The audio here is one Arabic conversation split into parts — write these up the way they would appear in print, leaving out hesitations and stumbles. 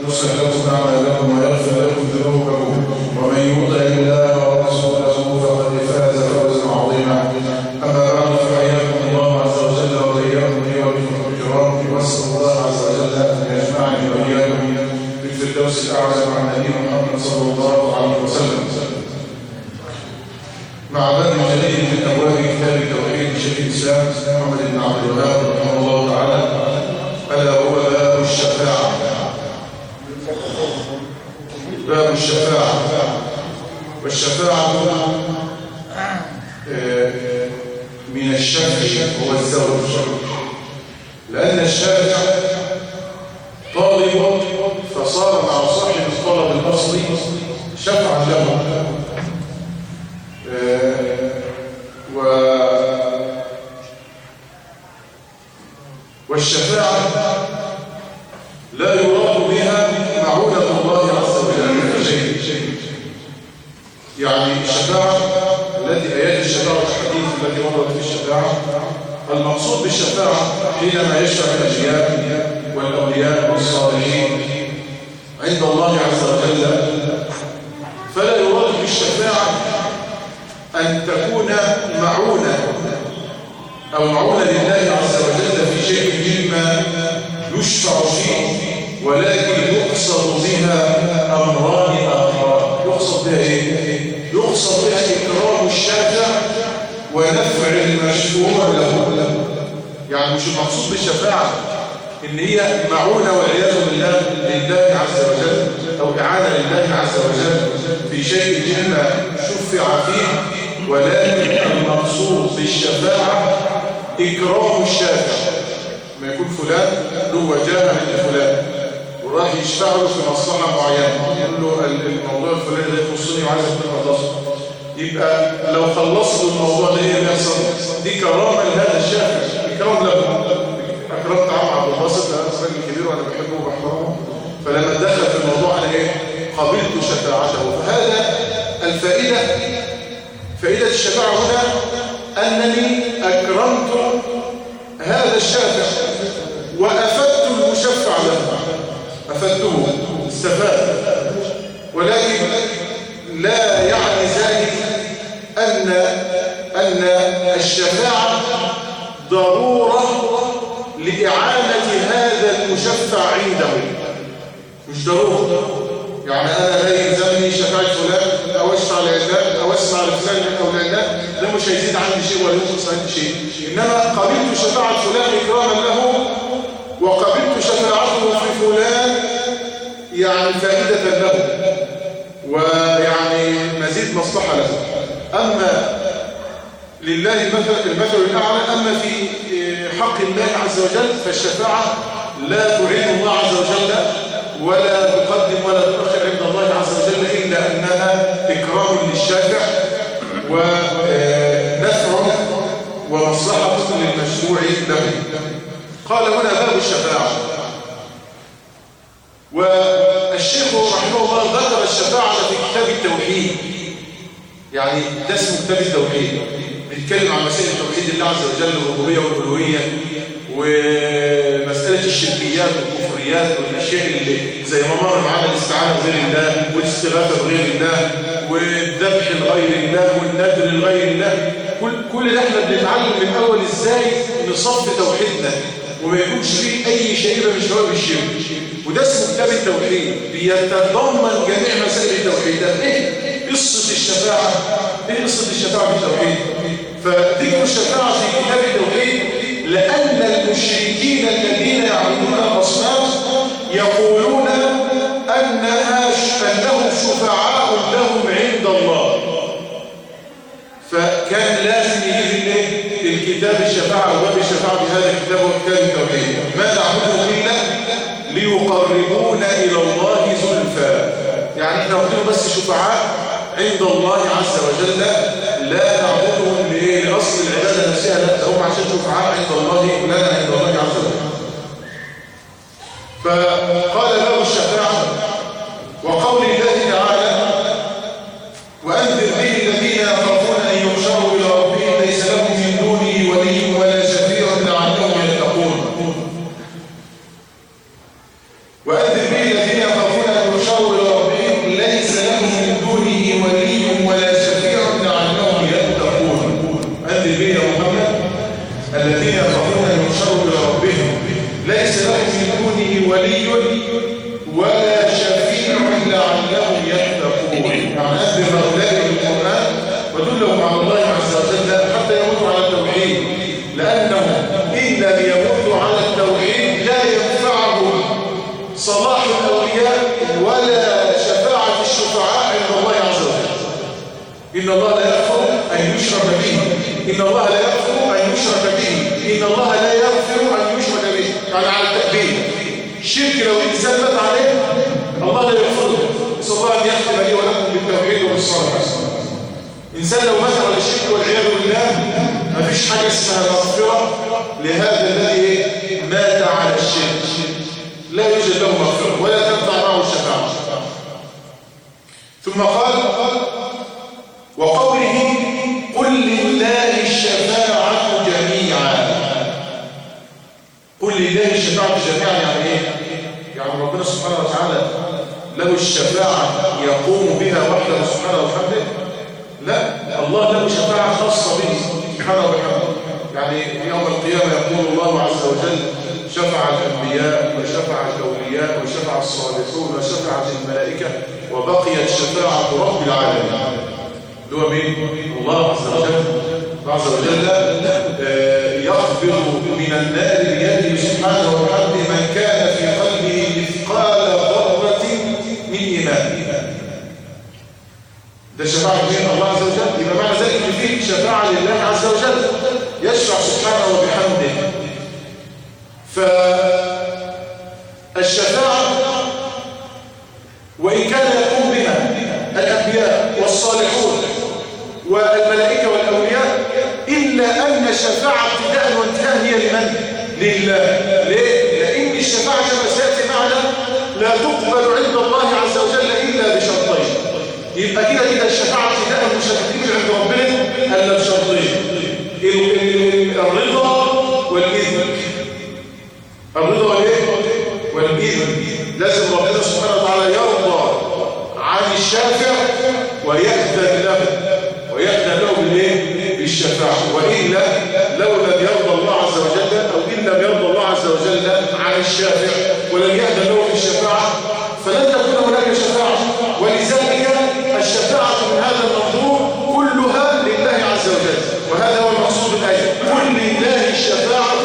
يصلح لكم أعمالكم ويغفر لكم ذنوبكم ومن يطع الله ورسوله فقد فاز فوزا عظيما. أما بعد فحياكم الله عز وجل وبياكم أيها الأخوة الكرام، وأسأل الله عز وجل أن يجمعني وإياكم في الفردوس الأعلى مع نبينا محمد صلى الله عليه وسلم. مع باب جديد من أبواب كتاب التوحيد لشيخ الإسلام محمد بن عبد الوهاب رحمه الله تعالى، ألا هو باب الشفاعة. باب الشفاعة، والشفاعة من الشفع هو الزوج، لأن الشافع طالب فصار مع صاحب الطلب الأصلي شفعا له. والشفاعة لا يراد بها معونة الله عز وجل في شيء. يعني الشفاعة التي آيات الشفاعة والحديث التي وردت في الشفاعة، المقصود بالشفاعة حينما يشفع الأنبياء والأولياء والصالحين عند الله عز وجل، فلا يراد بالشفاعة أن تكون معونة أو معونة لله عز وجل في شيء مما يشفع فيه، ولكن يقصد بها أمران آخران. يقصد بها إيه؟ يقصد بها إكرام الشافع ونفع المشفوع له. يعني مش المقصود بالشفاعة إن هي معونة والعياذ بالله لله عز وجل أو إعانة لله عز وجل في شيء مما شفع فيه، ولكن المقصود بالشفاعة إكرام الشافع. ما يكون فلان له وجاهة عند فلان وراح يشفع له في مصلحة معينة، يقول له الموضوع الفلاني ده يخصني وعايز أخلصه، يبقى لو خلصت الموضوع ده ايه بيحصل؟ دي كرامة لهذا الشافع، إكرام له. أكرمت عم عبد الباسط، ده راجل كبير وأنا بحبه وبحترمه، فلما دخل في الموضوع أنا إيه؟ قبلت شفاعته. فهذا الفائدة، فائدة الشفاعة هنا أنني أكرمت هذا الشافع وأفدت المشفع له، أفدته، استفاد. ولكن لا يعني ذلك أن الشفاعة ضرورة لإعانة هذا المشفع عنده، مش ضرورة. يعني أنا لا يلزمني شفاعة فلان أو أشفع لعلان أو أسمع لفلان أو لعلان، ده مش هيزيد عندي شيء ولا ينقص عندي شيء. إنما قبلت شفاعة فلان إكراما له، وقبلت شفاعته في فلان يعني فائدة له ويعني مزيد مصلحة له. أما لله المثل الأعلى. أما في حق الله عز وجل فالشفاعة لا تعين الله عز وجل ولا تقدم ولا تؤخر عند الله عز وجل، إلا أنها إكرام للشافع ونفع ومصلحة للمشروع له. قال هنا باب الشفاعة. والشيخ رحمه الله ذكر الشفاعة في كتاب التوحيد، يعني ده اسمه كتاب التوحيد، بيتكلم عن مسائل توحيد الله عز وجل والربوبية والألوهية ومسألة الشركيات والكفريات والأشياء اللي زي ما مر معانا الاستعانة بغير الله والاستغاثة بغير الله والذبح لغير الله والنذر لغير الله. كل ده احنا بنتعلم من أول ازاي نصف توحيدنا وما يكونش فيه أي شيء من شوائب الشرك. وده اسمه كتاب التوحيد، بيتضمن جميع مسائل التوحيد. ايه قصة الشفاعة؟ ايه قصة الشفاعة في التوحيد؟ فذكر الشفاعة في كتاب التوحيد لأن المشركين الذين يعبدون الأصنام يقولون أنهم شفعاء لهم عند الله، فكان لازم يجي الكتاب الشفاعة وباب الشفاعة بهذا الكتاب وكتاب التوحيد. ما نعبدهم إلا ليقربونا إلى الله زلفى، يعني احنا نعبدهم بس شفعاء عند الله عز وجل، لا نعبدهم لأصل العبادة نفسها، لا هم عشان شفعاء عند الله لنا عند الله عز وجل. فقال له الشفاعة وقول الله تعالى وأنذر به الذين يخافون أن يحشروا إلى ربهم ليس لهم من دونه ولي ولا شفيع لعلهم يتقون. وأنذر به الذين إن الله لا يغفر أن يشرك به، إن الله لا يغفر أن يشرك به، يعني على التأبيد. الشرك لو الإنسان مات عليه الله لا يغفره. نسأل الله أن يختم لي ولكم بالتوحيد وبالصلاة. إنسان لو مات على الشرك والعياذ بالله ما فيش حاجة اسمها مغفرة لهذا الذي مات على الشرك، لا يوجد له مغفرة ولا تنفع معه الشفاعة. ثم قال وقوله قل لله الشفاعة جميعا. قل لله الشفاعة جميعا يعني ايه؟ يعني ربنا سبحانه وتعالى له الشفاعة يقوم بها وحده سبحانه وتعالى؟ لا، الله له شفاعة خاصة به سبحانه وتعالى. يعني يوم القيامة يقول الله عز وجل شفع الأنبياء وشفع الأولياء وشفع الصالحون وشفعت الملائكة وبقيت شفاعة رب العالمين. هو مين؟ الله عز وجل. الله عز وجل يخبر من النار بيده سبحانه وتعالى من كان في قلبه مثقال ذرة من إيمان. ده شفاعة من الله عز وجل. يبقى معنى ذلك ان فيه شفاعة لله عز وجل، يشفع سبحانه وبحمده. فالشفاعة وإن كان يقوم بها الأنبياء والصالحون والملائكة والأولياء، إلا أن الشفاعة ابتداء وانتهاء هي لمن؟ لله. ليه؟ لأن الشفاعة كما سيأتي معنا لا تقبل عند الله عز وجل إلا بشرطين. يبقى كده الشفاعة ابتداء مش هتقبل عند ربنا إلا بشرطين: الرضا والإذن. الرضا والإيه؟ والإذن. لازم ربنا سبحانه وتعالى يرضى عن الشافع ويأذن له بالإيه؟ بالشفاعة. وإلا لو لم يرضى الله عز وجل أو إن لم يرضى الله عز وجل عن الشافع ولم يأذن له بالشفاعة فلن تكون هناك شفاعة. ولذلك الشفاعة من هذا المنظور كلها لله عز وجل، وهذا هو المقصود الآية: قل لله الشفاعة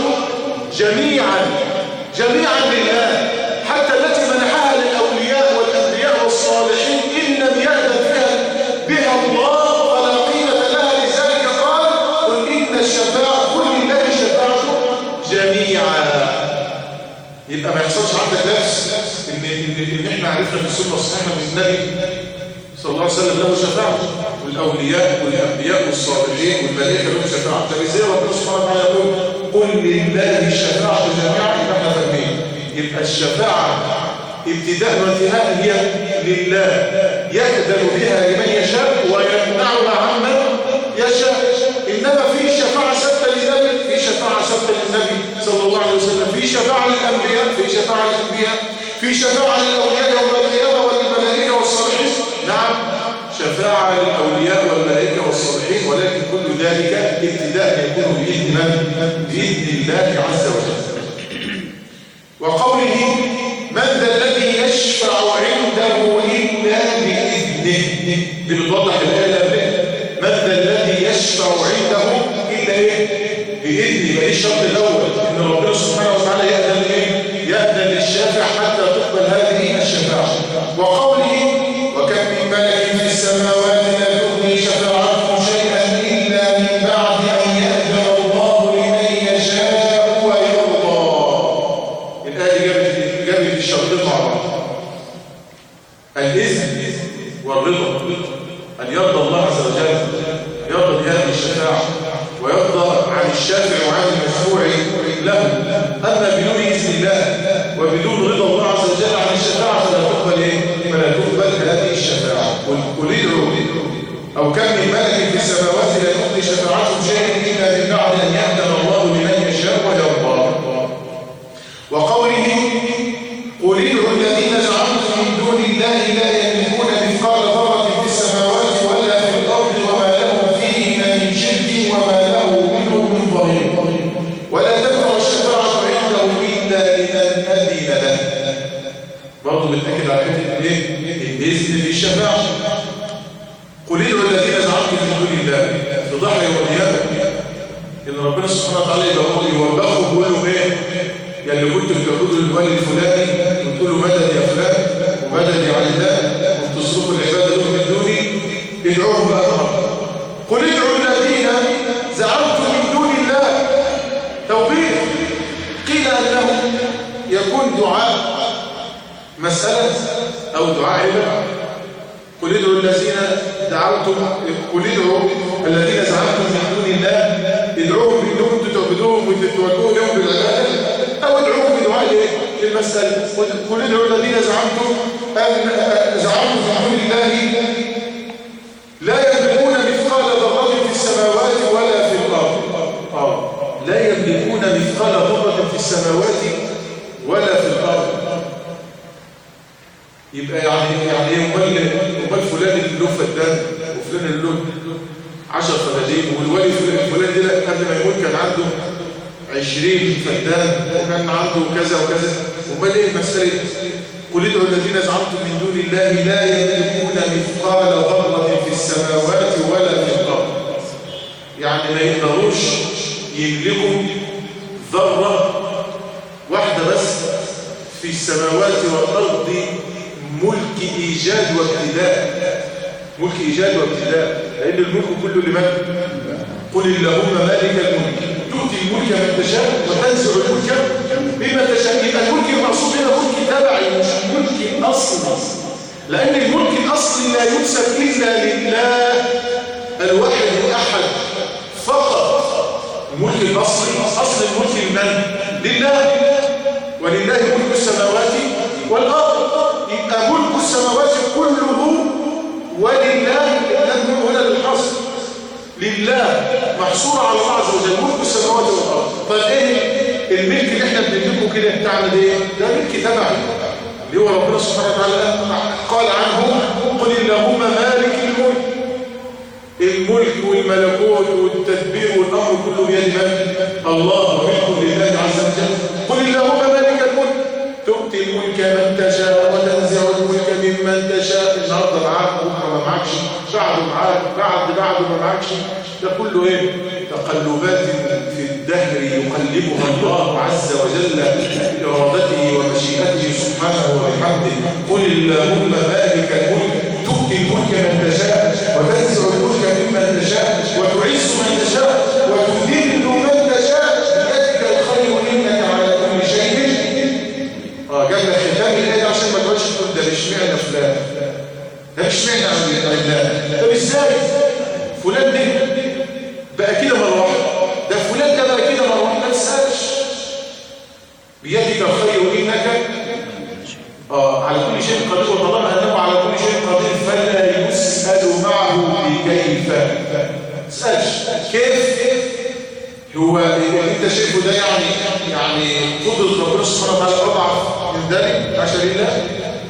جميعا لله، حتى التي منحها للأولياء والأنبياء والصالحين إن لم يأذن بها الله فلا قيمة لها. لذلك قال قل إن الشفاعة قل لله الشفاعة جميعا. يبقى ما يحصلش عندك نفس إن إحنا عرفنا في السنة الصحيحة من النبي صلى الله عليه وسلم له شفاعة، والأولياء والأنبياء والصالحين والملائكة لهم شفاعة. فإزاي ربنا سبحانه وتعالى يقول قل لله الشفاعة جميعا؟ يبقى احنا فاهمين. يبقى الشفاعة ابتداء وانتهاء هي لله، يأذن بها لمن يشاء ويمنعها عمن يشاء. إنما في شفاعة ثابتة للنبي، في شفاعة ثابتة للنبي صلى الله عليه وسلم، في شفاعة للأنبياء، في شفاعة للأولياء يوم القيامة وللملائكة والصالحين. نعم، شفاعة للأولياء والملائكة والصالحين، ولكن كل ذلك ابتداء يكون بإذن من؟ بإذن الله عز وجل. وقوله من ذا الذي يشفع عنده إلا بإذنه، دي بتوضح الآية. من ذا الذي يشفع عنده إلا إيه؟ بإذنه. يبقى الشرط الأول إن ربنا سبحانه وتعالى يأذن إيه؟ يأذن للشافع حتى تقبل هذه الشفاعة. وقوله وكم من ملك في السماوات لا تغني شفاعتهم شيئا إلا من بعد أن يأذن الله لمن يشاء ويرضى. الآية جابت الشرطين مع بعض: الإذن والرضا. أن يرضى الله عز وجل، يرضى بهذه الشفاعة ويرضى عن الشافع وعن المشفوع له. أما بدون إذن الله وبدون رضا الله عز وجل عن الشفاعة فلا تقبل إيه؟ فلا تقبل هذه الشفاعة. قل ادعوا أو كم من ملك في السماوات لا تغني شفاعتهم شيئا إلا من بعد أن يأذن الله لمن يشاء ويرضى. وقوله قل ادعوا الذين زعمتم من دون الله لا يملكون مثقال ذرة في السماوات ولا في الأرض وما لهم فيهما من شرك وما له منهم من ظهير ولا تنفع الشفاعة عنده إلا لمن أذن له. برضه بتأكد على حته ايه؟ الإذن في الشفاعة. قل ادعوا الذين زعمتم من دون الله في ضحى يوم القيامة إن ربنا سبحانه وتعالى يوبخه ويقول له إيه؟ يعني اللي كنت بتقول للولي الفلاني وتقول له مدد يا فلان ومدد يا علان وتصرفوا العبادة دول من دوني، ادعوهم بقى. قل ادعوا الذين زعمتم مسألة أو دعاء عبادة. قل ادعوا الذين دعوتم، قل ادعوا الذين زعمتم من دون الله، ادعوهم إن كنتم تعبدوهم وتتوجهوا لهم بالعبادة، أو ادعوهم بدعاء المسألة. قل ادعوا الذين زعمتم من دون الله لا يملكون مثقال ذرة في السماوات ولا في الأرض. لا يملكون مثقال ذرة في السماوات ولا في الأرض. يبقى يعني امال فلان اللي له فدان وفلان اللي له 10 فدادين، والولي فلان ده قبل ما يموت كان عنده 20 فدان وكان عنده كذا وكذا. امال ايه المسألة؟ قل ادعوا الذين زعمتم من دون الله لا يملكون مثقال ذرة في السماوات ولا في الأرض. يعني ما يقدروش يملكوا ذرة واحدة بس في السماوات والأرض، ملك إيجاد وابتداء. ملك إيجاد وابتداء، لأن الملك كله لمن؟ قل اللهم مالك الملك تؤتي الملك من تشاء وتنزع الملك بما تشاء. يبقى الملك المقصود هنا ملك تبعي مش ملك أصلي، لأن الملك الأصلي لا ينسب إلا لله الواحد الأحد فقط. الملك الأصلي، أصل الملك لمن؟ لله، ولله ملك السماوات والأرض. يبقى ملك السماوات كله ولله، النبي هنا للحصر لله محصور على الله عز وجل، ملك السماوات والأرض. طيب ايه الملك اللي احنا بنملكه كده بتاعنا ده؟ ده ملك تبعي اللي هو ربنا سبحانه وتعالى قال عنه قل اللهم مالك الملك. الملك والملكوت والتدبير والأمر كله بيد من؟ الله، ملك لله عز وجل. قل اللهم مالك الملك تؤتي الملك من تشاء وتنزع الملك ممن تشاء. النهارده معاك بكره ما معكش، بعده معاك، بعده ما معكش. ده كله ايه؟ تقلبات في الدهر يقلبها الله عز وجل بإرادته ومشيئته سبحانه وبحمده. قل اللهم مالك الملك تؤتي الملك من تشاء وتنزع الملك ممن تشاء وتعز من تشاء وتذل من تشاء بيدك الخير انك على كل شيء. جاب لك ختام الايه عشان ما تقولش تقول ده مش معنى فلان، ده مش معنى الله. طب ازاي فلان ده بقى كده مره واحده، ده فلان ده بقى كده مره واحده؟ ما تسالش. بيدك الخير انك على كل شيء قدير، وطالما انه على كل شيء قدير فلا يسأل معه بكيف. ما تسالش كيف هو انت شايفه ده يعني قدرة ربنا سبحانه وتعالى اضعف من ذلك عشان الله.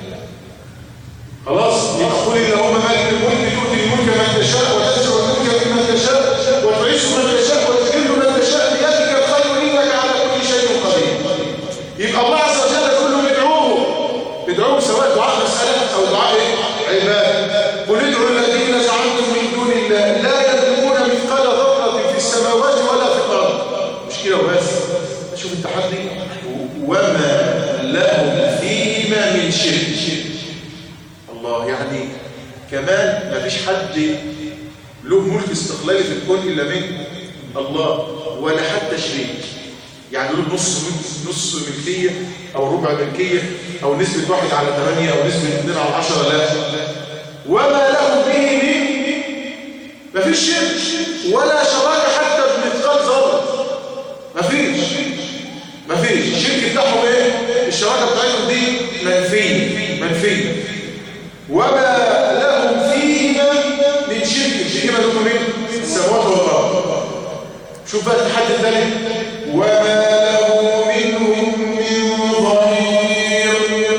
خلاص يبقى قل اللهم مالك الملك تؤتي الملك من تشاء وتنزع الملك ممن تشاء وتعز من تشاء وتذل من تشاء بيدك الخير انك على كل شيء قدير. يبقى الله عز وجل كله ادعوه سواء دعاء مسألة أو دعاء عبادة. قل ادعوا الذين زعمتم من دون الله لا يملكون مثقال ذرة في السماوات ولا في الأرض. مش كده وبس، شوف التحدي، وما لهم فيما من شرك. الله، يعني كمان ما فيش حد له ملك استقلالي في الكون إلا من الله، ولا حتى شريك. يعني له نص ملكية أو ربع ملكية أو نسبة 1/8 أو نسبة 2/10. لا، وما له به ما فيش شرك ولا شراكة حتى بمثقال ذرة. ما فيش الشرك بتاعهم ايه؟ الشراكة بتاعتهم دي منفية. وما لهم فيها من شرك ما لهم من السماوات والأرض. شوف بقى التحدي الثاني، وما له منهم من ظهير.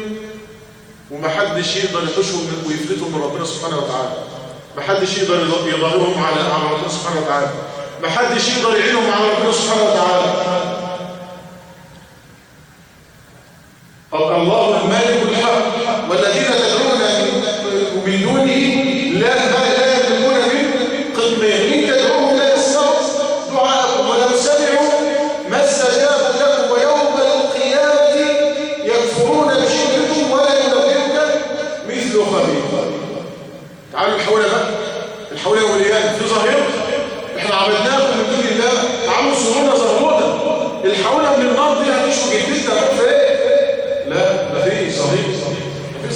ومحدش يقدر يحوشهم ويفلتهم من ربنا سبحانه وتعالى. محدش يقدر يظهرهم على ربنا سبحانه وتعالى. محدش يقدر يعينهم على ربنا سبحانه وتعالى. الله المالك الحق، والذين تدعون من دونه لا يملكون من قطمير. إن تدعوهم لا يسمعوا دعاءكم ولو سمعوا ما استجابوا لكم ويوم القيامة يكفرون بشرككم ولا ينبئك مثل خبير. تعالوا الحولة بقى، الحولة يوم القيامة في ظاهرة احنا عبدناكم من دون الله، تعالوا صرونا ظهرونا. الحولة من النار دي هتشوا جدتنا في ايه؟ لا، مفيش صحيح.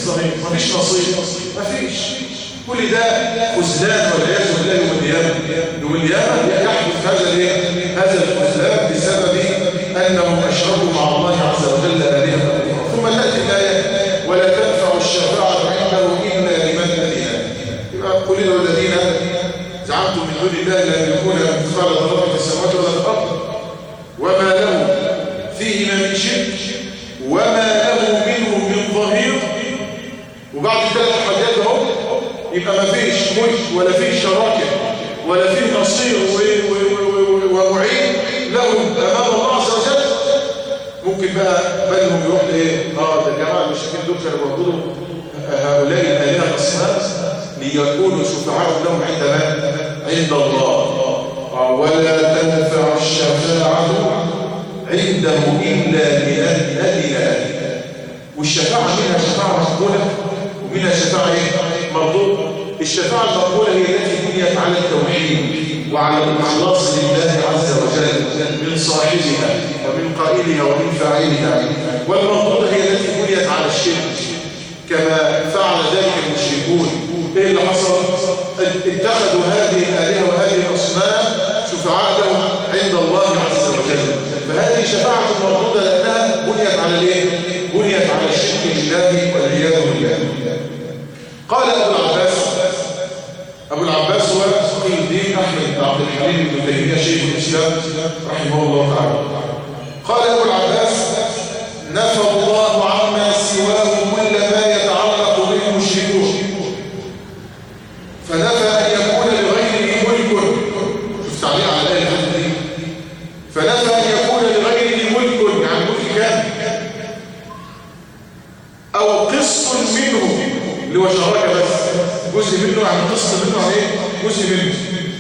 صحيح مفيش نصيب، مفيش. كل ده خذلان والعياذ بالله يوم القيامة يحدث هذا الخذلان بسبب أنهم أشركوا مع الله عز وجل آلهة. ثم تأتي الآية ولا تنفع الشفاعة عنده إلا لمن أذن. يبقى قل الذين زعمتم من دون الله لا يملكون مثقال ذرة في السماوات ولا في الأرض وما له فيهما من شرك وما له منه من ظهير. وبعد ثلاث حاجات اهو يبقى ما فيش ملك ولا فيش شراكه ولا فيه نصير ومعين لهم امام الله عز وجل. ممكن بقى بالهم يروح لايه؟ ده الجماعه المشركين دول كانوا بيعبدوا هؤلاء الالهه الاصنام ليكونوا شفعاء لهم عند من؟ عند الله. ولا تنفع الشفاعه عنده إلا لمن أذن له. والشفاعة منها شفاعة مقبولة ومنها شفاعة مردودة. الشفاعة المقبولة هي التي بنيت على التوحيد وعلى الإخلاص لله عز وجل من صاحبها ومن قائلها ومن فاعلها. والمردودة هي التي بنيت على الشرك كما فعل ذلك المشركون. ايه اللي حصل؟ اتخذوا هذه الآلهة وهذه الأصنام شفعاء لهم عند الله عز وجل. فهذه شفاعة مردودة لأنها بنيت على الايه؟ بنيت على الشرك بالله والعياذ بالله. قال أبو العباس هو تقي الدين أحمد بن عبد الحليم بن تيمية شيخ الإسلام رحمه الله تعالى. قال أبو العباس نفى الله عما سواه كل ما يتعلق به المشركون فنفى أن يكون لغيره ملك. شوف تعليق على الآية دي. فنفى أن يكون لغيره ملك عن ملك كامل أو قسط منه اللي هو شراكة بس جزء منه عن قسط منه عن ايه؟ جزء منه.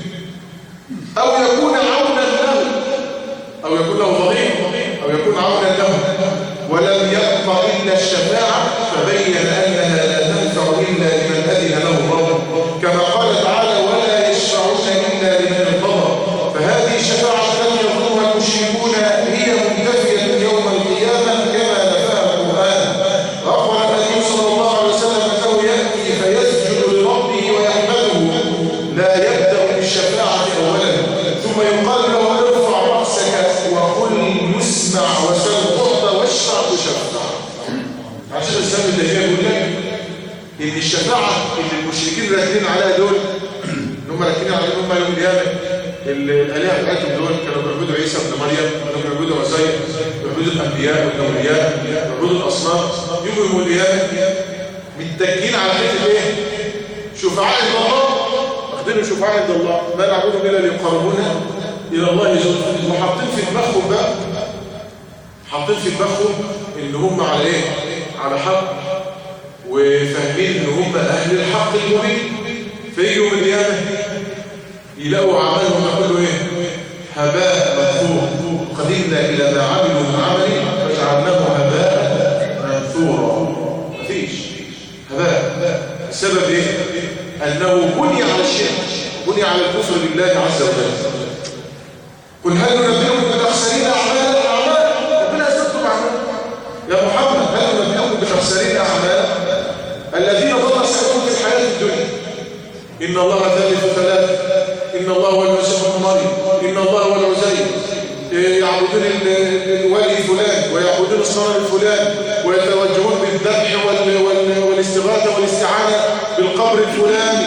أو يكون عونا له أو يكون له ضريب أو يكون عونا له ولم يبقى إلا الشفاعة فبين أنها لا تنفع إلا لمن أذن له الله كما قال تعالى ولا يشفعون إلا لمن ارتضى. فهذه الشفاعة التي يظنها المشركون هي منتفية يوم القيامة كما نفاها القرآن. وأخبر النبي صلى الله عليه وسلم أنه يأتي فيسجد لربه ويحمده لا يبدأ بالشفاعة أولا ثم يقال له ارفع رأسك وقل يسمع وسل تعطى واشفع تشفع. عشان الإسلام الدنيا يقول لك إن الشفاعة اللي المشركين راكبين عليها دول إن هم راكبين عليها هم يوم القيامة الآلهة بتاعتهم دول كانوا بيعبدوا عيسى ابن مريم كانوا بيعبدوا عزير بيعبدوا الأنبياء والأولياء بيعبدوا الأصنام. يجوا يوم القيامة متكين على حته ايه؟ شفعاء عند الله. واخدينهم شفعاء عند الله ما نعبدهم الا ليقربونا الى الله زلفى. وحاطين في دماغهم بقى حاطين في دماغهم ان هم على ايه؟ على حق وفاهمين ان هم اهل الحق المبين. في يوم القيامه يلاقوا عملهم كله ايه؟ هباء منثور. قدمنا الى ما عملوا من عمل فجعلناه هباء منثورا. مفيش هباء. السبب ايه؟ انه بني على الشرك بني على الكفر بالله عز وجل. قل هل ننبئكم بالاخسرين اعمالا؟ ربنا يسبب اعمالهم يا محمد. هل ننبئكم بالاخسرين اعمالا الذين ضل سعيهم في الحياه الدنيا؟ ان الله ثالث ثلاثه ان الله هو المسيح ابن مريم ان الله هو العزير يعبدون الولي فلان ويعبدون الصنم الفلان ويتوجهون بالذبح والاستغاثه والاستعانه بالقبر الفلاني.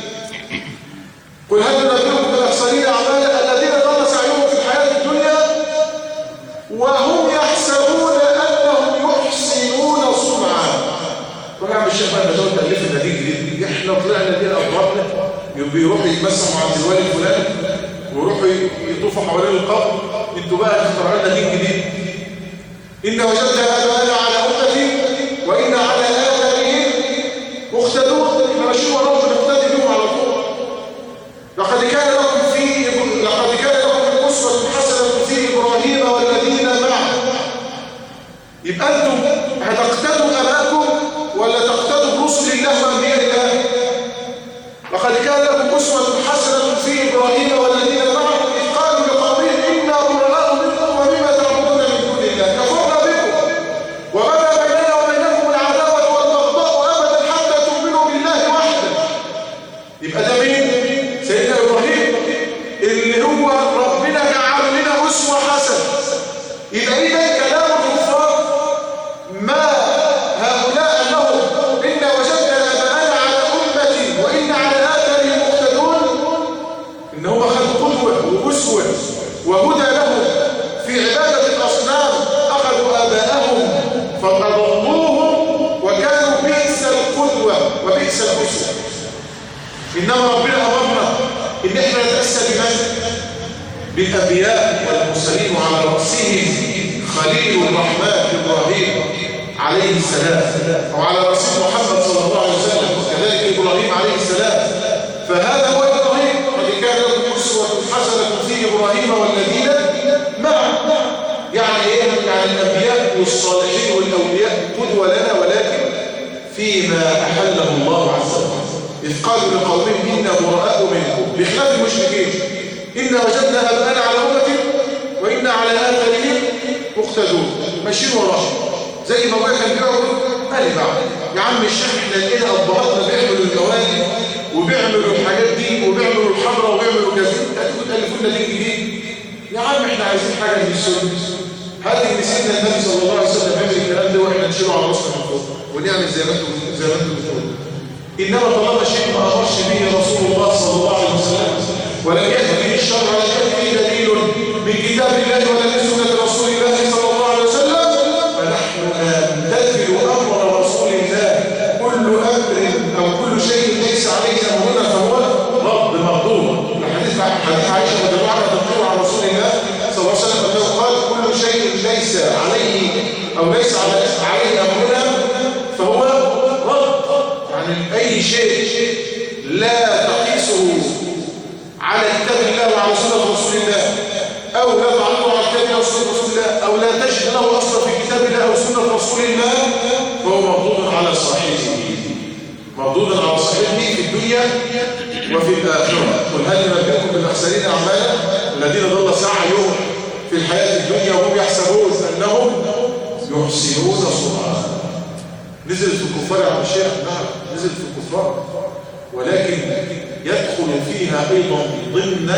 قل هل ننبئكم بالاخسرين اعمالا الذين ضل سعيهم في الحياه الدنيا وهم يحسبون انهم يحسنون صنعا. طبعا الشيخ بقى ده تاليف النتيجه دي احنا طلعنا دي اضربنا بيروحوا يتمسحوا عند الولي الفلاني ويروحوا يطوفوا حوالين القبر. انتوا بقى تخترعوا لنا دين جديد. ان وجدنا اباءنا على امتي وان على اثارهم مقتدون. احنا ماشيين وراهم بنقتدي بهم على طول. لقد كان لكم اسوه حسنه في ابراهيم والذين معه. يبقى انتم هتقتدوا اباءكم ولا تقتدوا برسل الله وانبياء الله؟ لقد كان لكم اسوه حسنه في ابراهيم والذين معه اذ قالوا لقومهم انا براء منكم ومما تعبدون من دون الله كفرنا بكم وبدا بيننا وبينكم العداوه والبغضاء القدوة وبئس الأسوة. إنما ربنا أمرنا إن إحنا نتأسى بمن؟ بالأنبياء والمرسلين، وعلى رأسهم خليل الرحمن إبراهيم عليه السلام، وعلى رأسهم محمد صلى الله عليه وسلم، وكذلك إبراهيم عليه السلام. فهذا هو إبراهيم، قد كان لكم أسوة حسنة في إبراهيم والذين معه. يعني إيه؟ يعني الأنبياء والصالحين والأولياء قدوة لنا، ولكن فيما أحله الله عز وجل. إذ قالوا لقومهم إنا براء منكم، بخلاف المشركين، إنا وجدنا آباءنا على أمة وإنا على آثارهم مقتدون، ماشيين وراهم. زي ما ابويا كان بيقول مالي بعد يا عم الشيخ، احنا لقينا ابهاتنا بيعملوا الجوالي وبيعملوا الحاجات دي وبيعملوا الحمراء وبيعملوا كذا، انتوا تالفوا لنا دين جديد؟ يا عم احنا عايزين حاجه من السنه. هات ان سيدنا النبي صلى الله عليه وسلم يعمل الكلام ده واحنا نشيله على راسنا من فوق ونعمل زي ما انتم بتقولوا. انما طالما شيء ما امرش به رسول الله صلى الله عليه وسلم ولم يأتي به الشرع ولا يأتي به دليل من كتاب الله ولا من سنه رسول الله صلى الله عليه وسلم، فنحن نمتثل امر رسول الله. كل امر او كل شيء ليس عليه امرنا فهو رد مردود. حديث عائشه رضي الله عنها تقول عن رسول الله صلى الله عليه وسلم انه قال كل شيء ليس عليه او ليس عليه امرنا فهو رد. يعني اي شيء لا تقيسه على كتاب الله وعلى سنه رسول الله، او لا تعرضه على كتاب رسول الله، او لا تجد له اصلا في كتاب الله او سنه رسول الله، فهو مردود على صاحبه، مردود على صاحبه في الدنيا وفي الاخره. قل هل ننبئكم بالاخسرين اعمالا الذين ضل سعيهم في الحياه الدنيا وهم يحسبون انهم يحسنون صنعا. نزلت في الكفار يا عم الشيخ؟ نعم نزلت في الكفار، ولكن يدخل فيها ايضا ضمن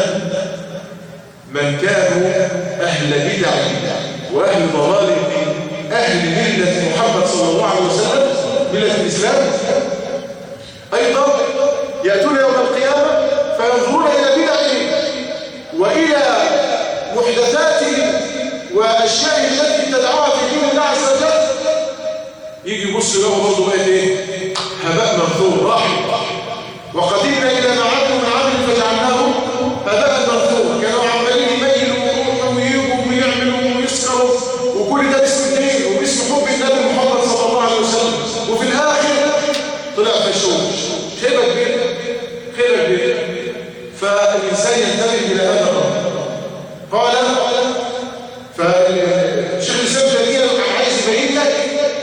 من كانوا أهل بدع وأهل ضلال، أهل ملة محمد صلى الله عليه وسلم، ملة الإسلام، أيضا يأتون يوم القيامة فينظرون إلى بدعهم وإلى محدثاتهم وأشياء التي تدعوها في دين الله عز وجل، يجي يبص له برضه بقى إيه؟ هباء منثور راح. وقدمنا إلى ما عملوا من عمل فجعلناه هباء منثورا. كانوا عمالين يميلوا ويروحوا ويجوا ويعملوا ويسكروا، وكل ده باسم الدين وباسم حب النبي محمد صلى الله عليه وسلم، وفي الآخر طلع فشوش. خيبة كبيرة، خيبة كبيرة. فالإنسان ينتبه إلى هذا الأمر. قال فالشيخ الإسلام جميل عايز يبين لك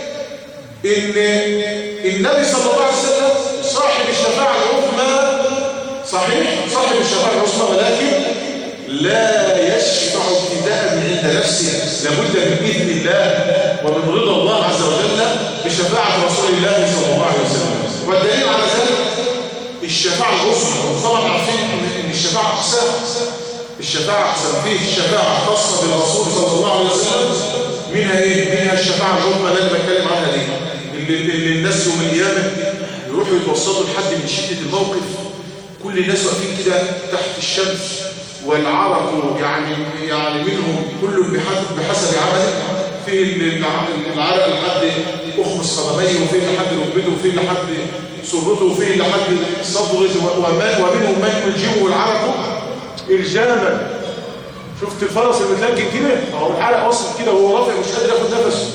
إن النبي صلى الله عليه وسلم صاحب الشفاعة العظمى، صحيح صاحب الشفاعة العظمى، ولكن لا يشفع ابتداء عند نفسه، لابد من إذن الله ومن رضا الله عز وجل بشفاعة رسول الله صلى الله عليه وسلم. والدليل على ذلك الشفاعة العظمى. طبعا عارفين ان الشفاعة أقسام، الشفاعة أقسام، فيه الشفاعة خاصة بالرسول صلى الله عليه وسلم، منها ايه؟ منها الشفاعة العظمى اللي انا بتكلم عنها دي، اللي الناس يوم القيامة يروحوا يتوسطوا لحد من شدة الموقف، كل الناس واقفين كده تحت الشمس والعرق يعني منهم كل بحسب عمله، في العرق لحد أخمص قدميه، وفي لحد ركبته، وفي لحد سرته، وفي لحد صدره، ومنهم من يلجمه العرق الجاما. شفت الفرس المتلجم كده؟ اهو العرق وصل كده وهو رافع مش قادر ياخد نفسه،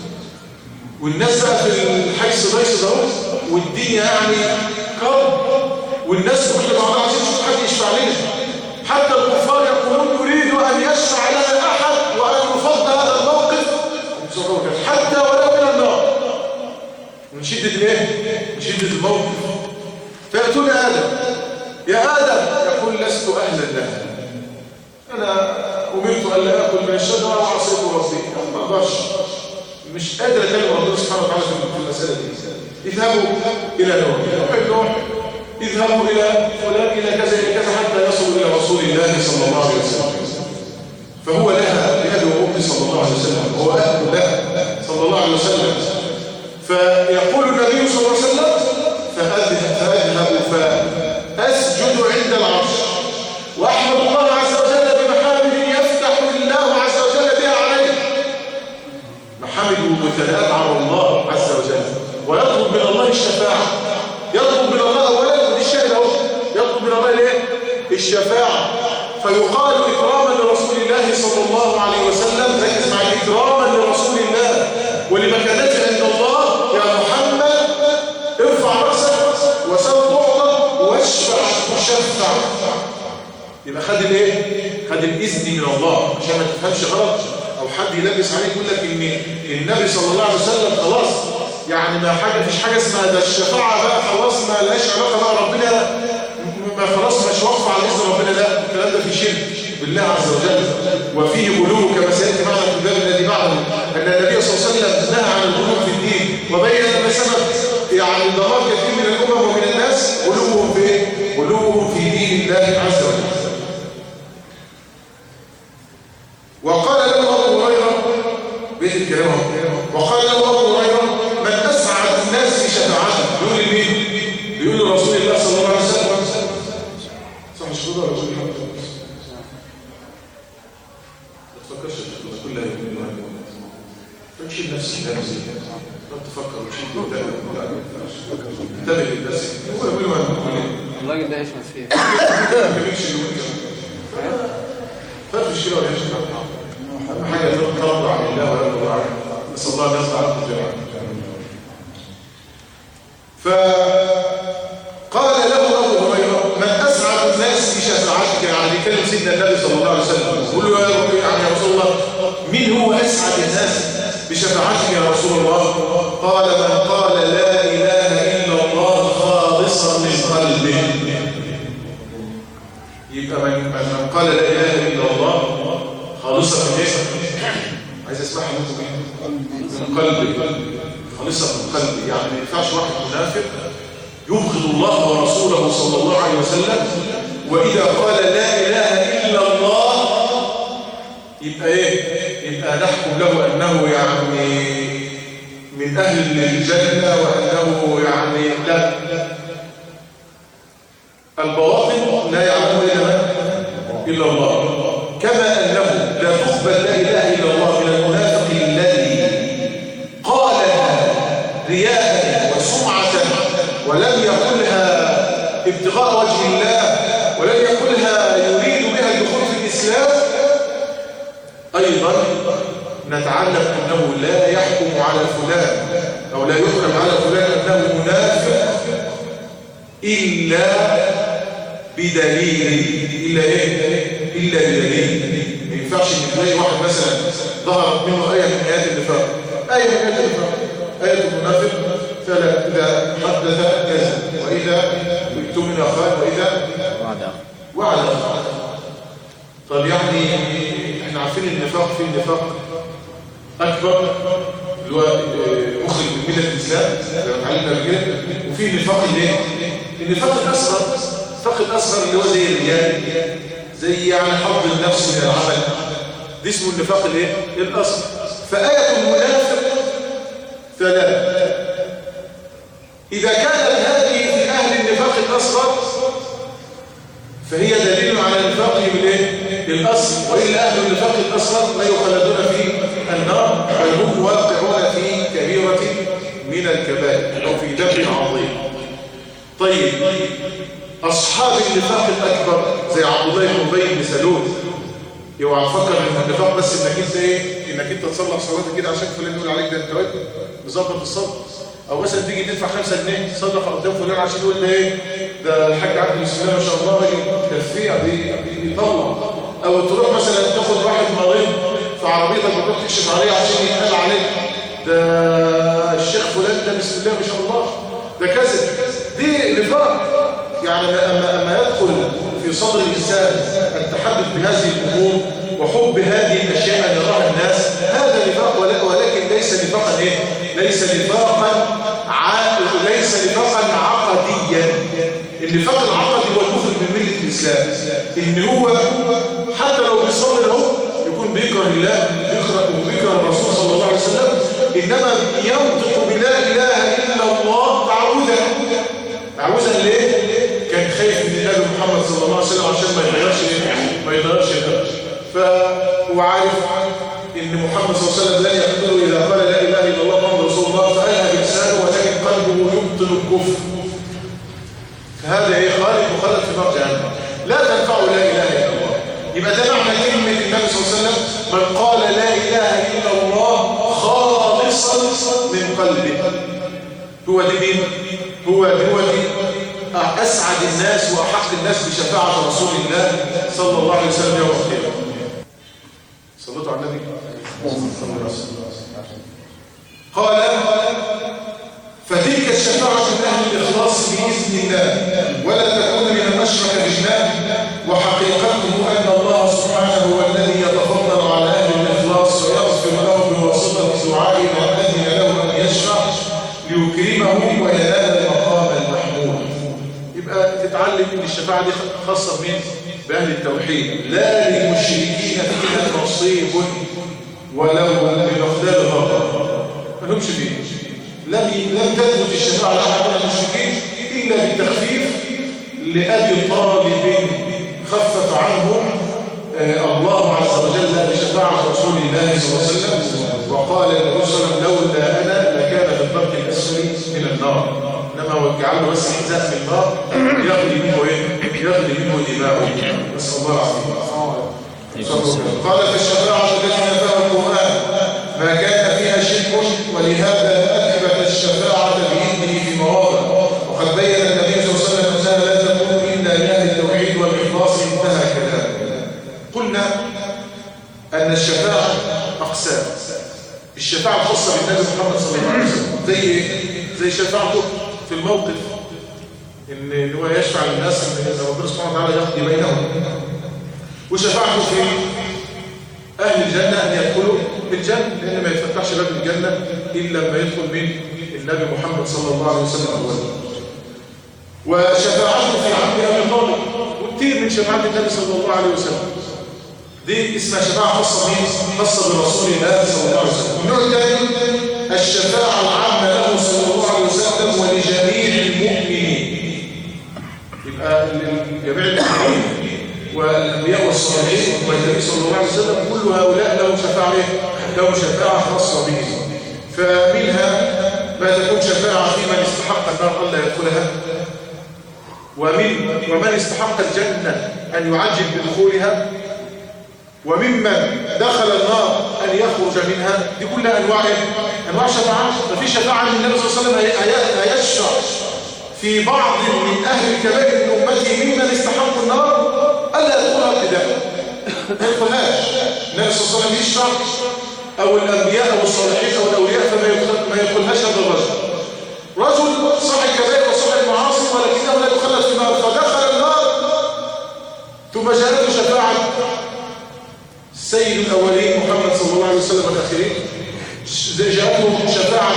والناس بقى في الحيث ضيس ده، والدنيا يعني كرب، والناس كل بعضها عايزين نشوف حد يشفع لنا. حتى الكفار يقولون نريد ان يشفع لنا احد وان يفض هذا الموقف حتى ولو من النار، من شده الايه؟ من شده الموقف. فياتون ادم، يا ادم، يقول لست اهلا لها، انا امرت ان لا اكل من الشجره وعصيت ربي، ما اقدرش، مش قادر اكلم ربنا سبحانه وتعالى في المساله دي. اذهبوا الى نوح، اذهبوا الى فلان، الى كذا الى كذا، حتى يصلوا الى رسول الله صلى الله عليه وسلم. فهو لها بأبي وأمي صلى الله عليه وسلم، هو أهل لها صلى الله عليه وسلم. فيقول النبي صلى الله عليه وسلم فأذهب فأسجد عند العرش وأحمد الله عز وجل بمحامد يفتح الله عز وجل بها عليه، محامد وثناءات على الله عز وجل، ويطلب من الله الشفاعة الشفاعة، فيقال إكراما لرسول الله صلى الله عليه وسلم، ركز معي، إكراما لرسول الله ولمكانته عند الله، يا محمد ارفع رأسك وسل تعطى واشفع تشفع. يبقى خد الايه؟ خد الإذن من الله، عشان ما تفهمش غلط أو حد يلبس عليك يقول لك إن النبي صلى الله عليه وسلم خلاص يعني ما حاجة، مفيش حاجة اسمها ده الشفاعة بقى خلاص ما لهاش علاقة بقى ربنا ما خلاص مش واقفة على إذن ربنا. لا، الكلام ده في شرك بالله عز وجل وفيه غلو كما سيأتي معنا في الباب الذي بعده، أن النبي صلى الله عليه وسلم نهى عن الغلو في الدين وبين أن سبب يعني دمار كثير من الأمم ومن الناس غلوهم في إيه؟ غلوهم في دين الله عز وجل. وقال له أبو هريرة بيت الكلام، وقال له أبو هريرة من أسعد الناس في شفاعته، بيقول لمين؟ بيقول لرسول الله صلى الله عليه وسلم. صح مش كده رسول الله؟ ما تفكرش كلها يومين وهذا تمشي نفسك نفسي، لا تفكر وشيء انتبه للناس. هو يقول الراجل ده ايش مسيح؟ ما كملش اليومين فرفش كده ولا يمشي أهم حاجة ترضى عن الله ولا ترضى عنه، نسأل الله أن يرضى عنكم جميعا. فقال له أبو هريرة من أسعد الناس في شفاعتك، يعني بيكلم سيدنا النبي صلى الله عليه وسلم يقول له يا رب يعني يا رسول الله مين هو أسعد الناس بشفاعتك يا رسول الله؟ قال من قال لا إله إلا الله خالصا من قلبه. يبقى من قال لا إله إلا الله خالصة من ايه؟ عايز اسمعها من قلبي، خالصة من قلبي، يعني ما ينفعش واحد منافق يبغض الله ورسوله صلى الله عليه وسلم وإذا قال لا إله إلا الله يبقى ايه؟ يبقى نحكم له أنه يعني من أهل الجنة وأنه يعني لا، البواطن لا يعلم إلا الله، كما أنه لا تقبل لا إله إلا الله من المنافق الذي قالها رياء وسمعة ولم يقلها ابتغاء وجه الله ولم يقلها يريد بها الدخول في الإسلام. أيضا نتعلم أنه لا يحكم على فلان أو لا يحكم على فلان أنه منافق إلا بدليل، إلا إيه؟ إلا بدليل. ما ينفعش ان تلاقي واحد مثلا ظهرت منه آية من آيات النفاق، آية من آيات النفاق، آية المنافق فلا إذا حدث كذب وإذا اؤتمن خان وإذا وعد أخذ. طب يعني احنا عارفين النفاق، في النفاق أكبر اللي هو مخرج من ملة الإسلام زي ما اتعلمنا كده، وفي النفاق الايه؟ النفاق الأصغر، النفاق الأصغر اللي هو زي الرياء، زي يعني حظ النفس من العمل، دي اسمه النفاق الايه؟ الأصغر. فآية المنافق ثلاث، إذا كانت هذه في أهل النفاق الأصغر فهي دليل على نفاقهم الايه؟ الأصغر، وإلا أهل النفاق الأصغر لا يخلدون في النار بل هم واقعون في كبيرة من الكبائر أو في ذنب عظيم. طيب أصحاب النفاق الأكبر زي عبد الله بن أبي بن سلول، اوعى تفكر ان النفاق بس انك انت ايه؟ انك انت تصلح صلاتك كده عشان فلان يقول عليك ده انت واجب مظبط الصلاه، او مثلا تيجي تدفع 5 جنيه تصدق قدام فلان عشان يقول ده ايه؟ ده الحاج عبد بسم الله ما شاء الله تدفيع بيطلع، او تروح مثلا تاخد واحد مريض في عربيتك وتروح تكشف عليه عشان يتقال عليك ده الشيخ فلان ده بسم الله ما شاء الله ده كذب. دي نفاق، يعني أما يدخل في صدر الإنسان التحدث بهذه الأمور وحب هذه الأشياء أن يراها الناس، هذا نفاق، ولكن ليس نفاقا إيه؟ ليس نفاقا عقديا. النفاق العقدي هو المخرج من ملة الإسلام، إن هو حتى لو بيصلي له يكون بيكره الله وبيكره الرسول صلى الله عليه وسلم، إنما ينطق بلا إله إلا الله تعوذا ليه؟ كان خايف من النبي محمد صلى الله عليه وسلم عشان ما يغيرش فهو عارف ان محمد صلى الله عليه وسلم لن يقتله اذا قال لا اله الا الله محمد رسول الله، فألها بلسانه ولكن قلبه يبطل الكفر. فهذا ايه؟ خالد مخلد في نار جهنم. لا تنفع لا إله إلا الله. يبقى ده معنى كلمة النبي صلى الله عليه وسلم من قال لا إله إلا الله خالصا من قلبه. هو دي مين؟ هو دي أسعد الناس وأحق الناس بشفاعة رسول الله صلى الله عليه وسلم يوم القيامة. صلوا على النبي صلى الله عليه وسلم. قال فتلك الشفاعة من أهل الإخلاص بإذن الله ولا تكون من المشرك بالله، وحقيقته أن الله سبحانه هو الذي يتفضل على أهل الإخلاص ويغفر له بواسطة دعاء من أذن له أن يشفع ليكرمه وينال المقام المحمود. يبقى تتعلم ان الشفاعه دي خاصه بمين؟ باهل التوحيد، لا للمشركين فيها نصيب ولو بمقدار الرغبه، ما لهمش فيه. لم تثبت الشفاعه لاحد من المشركين الا بالتخفيف لابي طالب خفف عنه الله عز وجل بشفاعه رسول الله صلى الله عليه وسلم، وقال النبي صلى الله عليه وسلم لولا انا لكان بالضبط الاسفل من النار، انما هو جعل له بس حذاء من النار يغلي منه ايه؟ يغلي منه دماغه. نسال الله العظيم. قال فالشفاعه التي نفاها القران ما كان فيها شرك، ولهذا اثبت الشفاعه باذنه في مواضع، وقد بين النبي صلى الله عليه وسلم انها لا تكون الا لاهل التوحيد والاخلاص. انتهى كلامه. قلنا ان الشفاعه اقسام. الشفاعه الخاصه بالنبي محمد صلى الله عليه وسلم زي شفاعته في الموقف ان هو يشفع للناس ان ربنا سبحانه وتعالى يقضي بينهم، وشفاعته في اهل الجنه ان يدخلوا الجنه، لان ما يتفتحش باب الجنه الا لما يدخل من النبي محمد صلى الله عليه وسلم اولا. وشفاعته في عبد ابي طالب، وكثير من شفاعات النبي صلى الله عليه وسلم دي اسمها شفاعه خاصه بمين؟ خاصه برسول الله صلى الله عليه وسلم. النوع الثاني الشفاعه العامه له صلى الله عليه وسلم ولجميع المؤمنين. يبقى جميع المؤمنين والانبياء والصالحين والنبي صلى الله عليه وسلم كل هؤلاء لهم شفاعه لهم شفاعه خاصه به. فمنها ما تكون شفاعه في من استحق النار الا يدخلها، ومن استحق الجنه ان يعجل بدخولها، وممن دخل النار أن يخرج منها. دي كلها أنواع شفاعات. ففي شفاعة من النبي صلى الله عليه وسلم هيشفع في بعض من أهل الكبائر من أمته ممن استحقوا النار ألا يدخلها ابتداء، ما يدخلهاش. النبي صلى الله عليه وسلم يشفع أو الأنبياء أو الصالحين أو الأولياء فما يدخلهاش هذا رجل صاحب الكبائر وصاحب المعاصي ولكنه لا يخلد في النار، فدخل النار ثم جاءته شفاعة سيد الأولين محمد صلى الله عليه وسلم والآخرين، جاءته شفاعة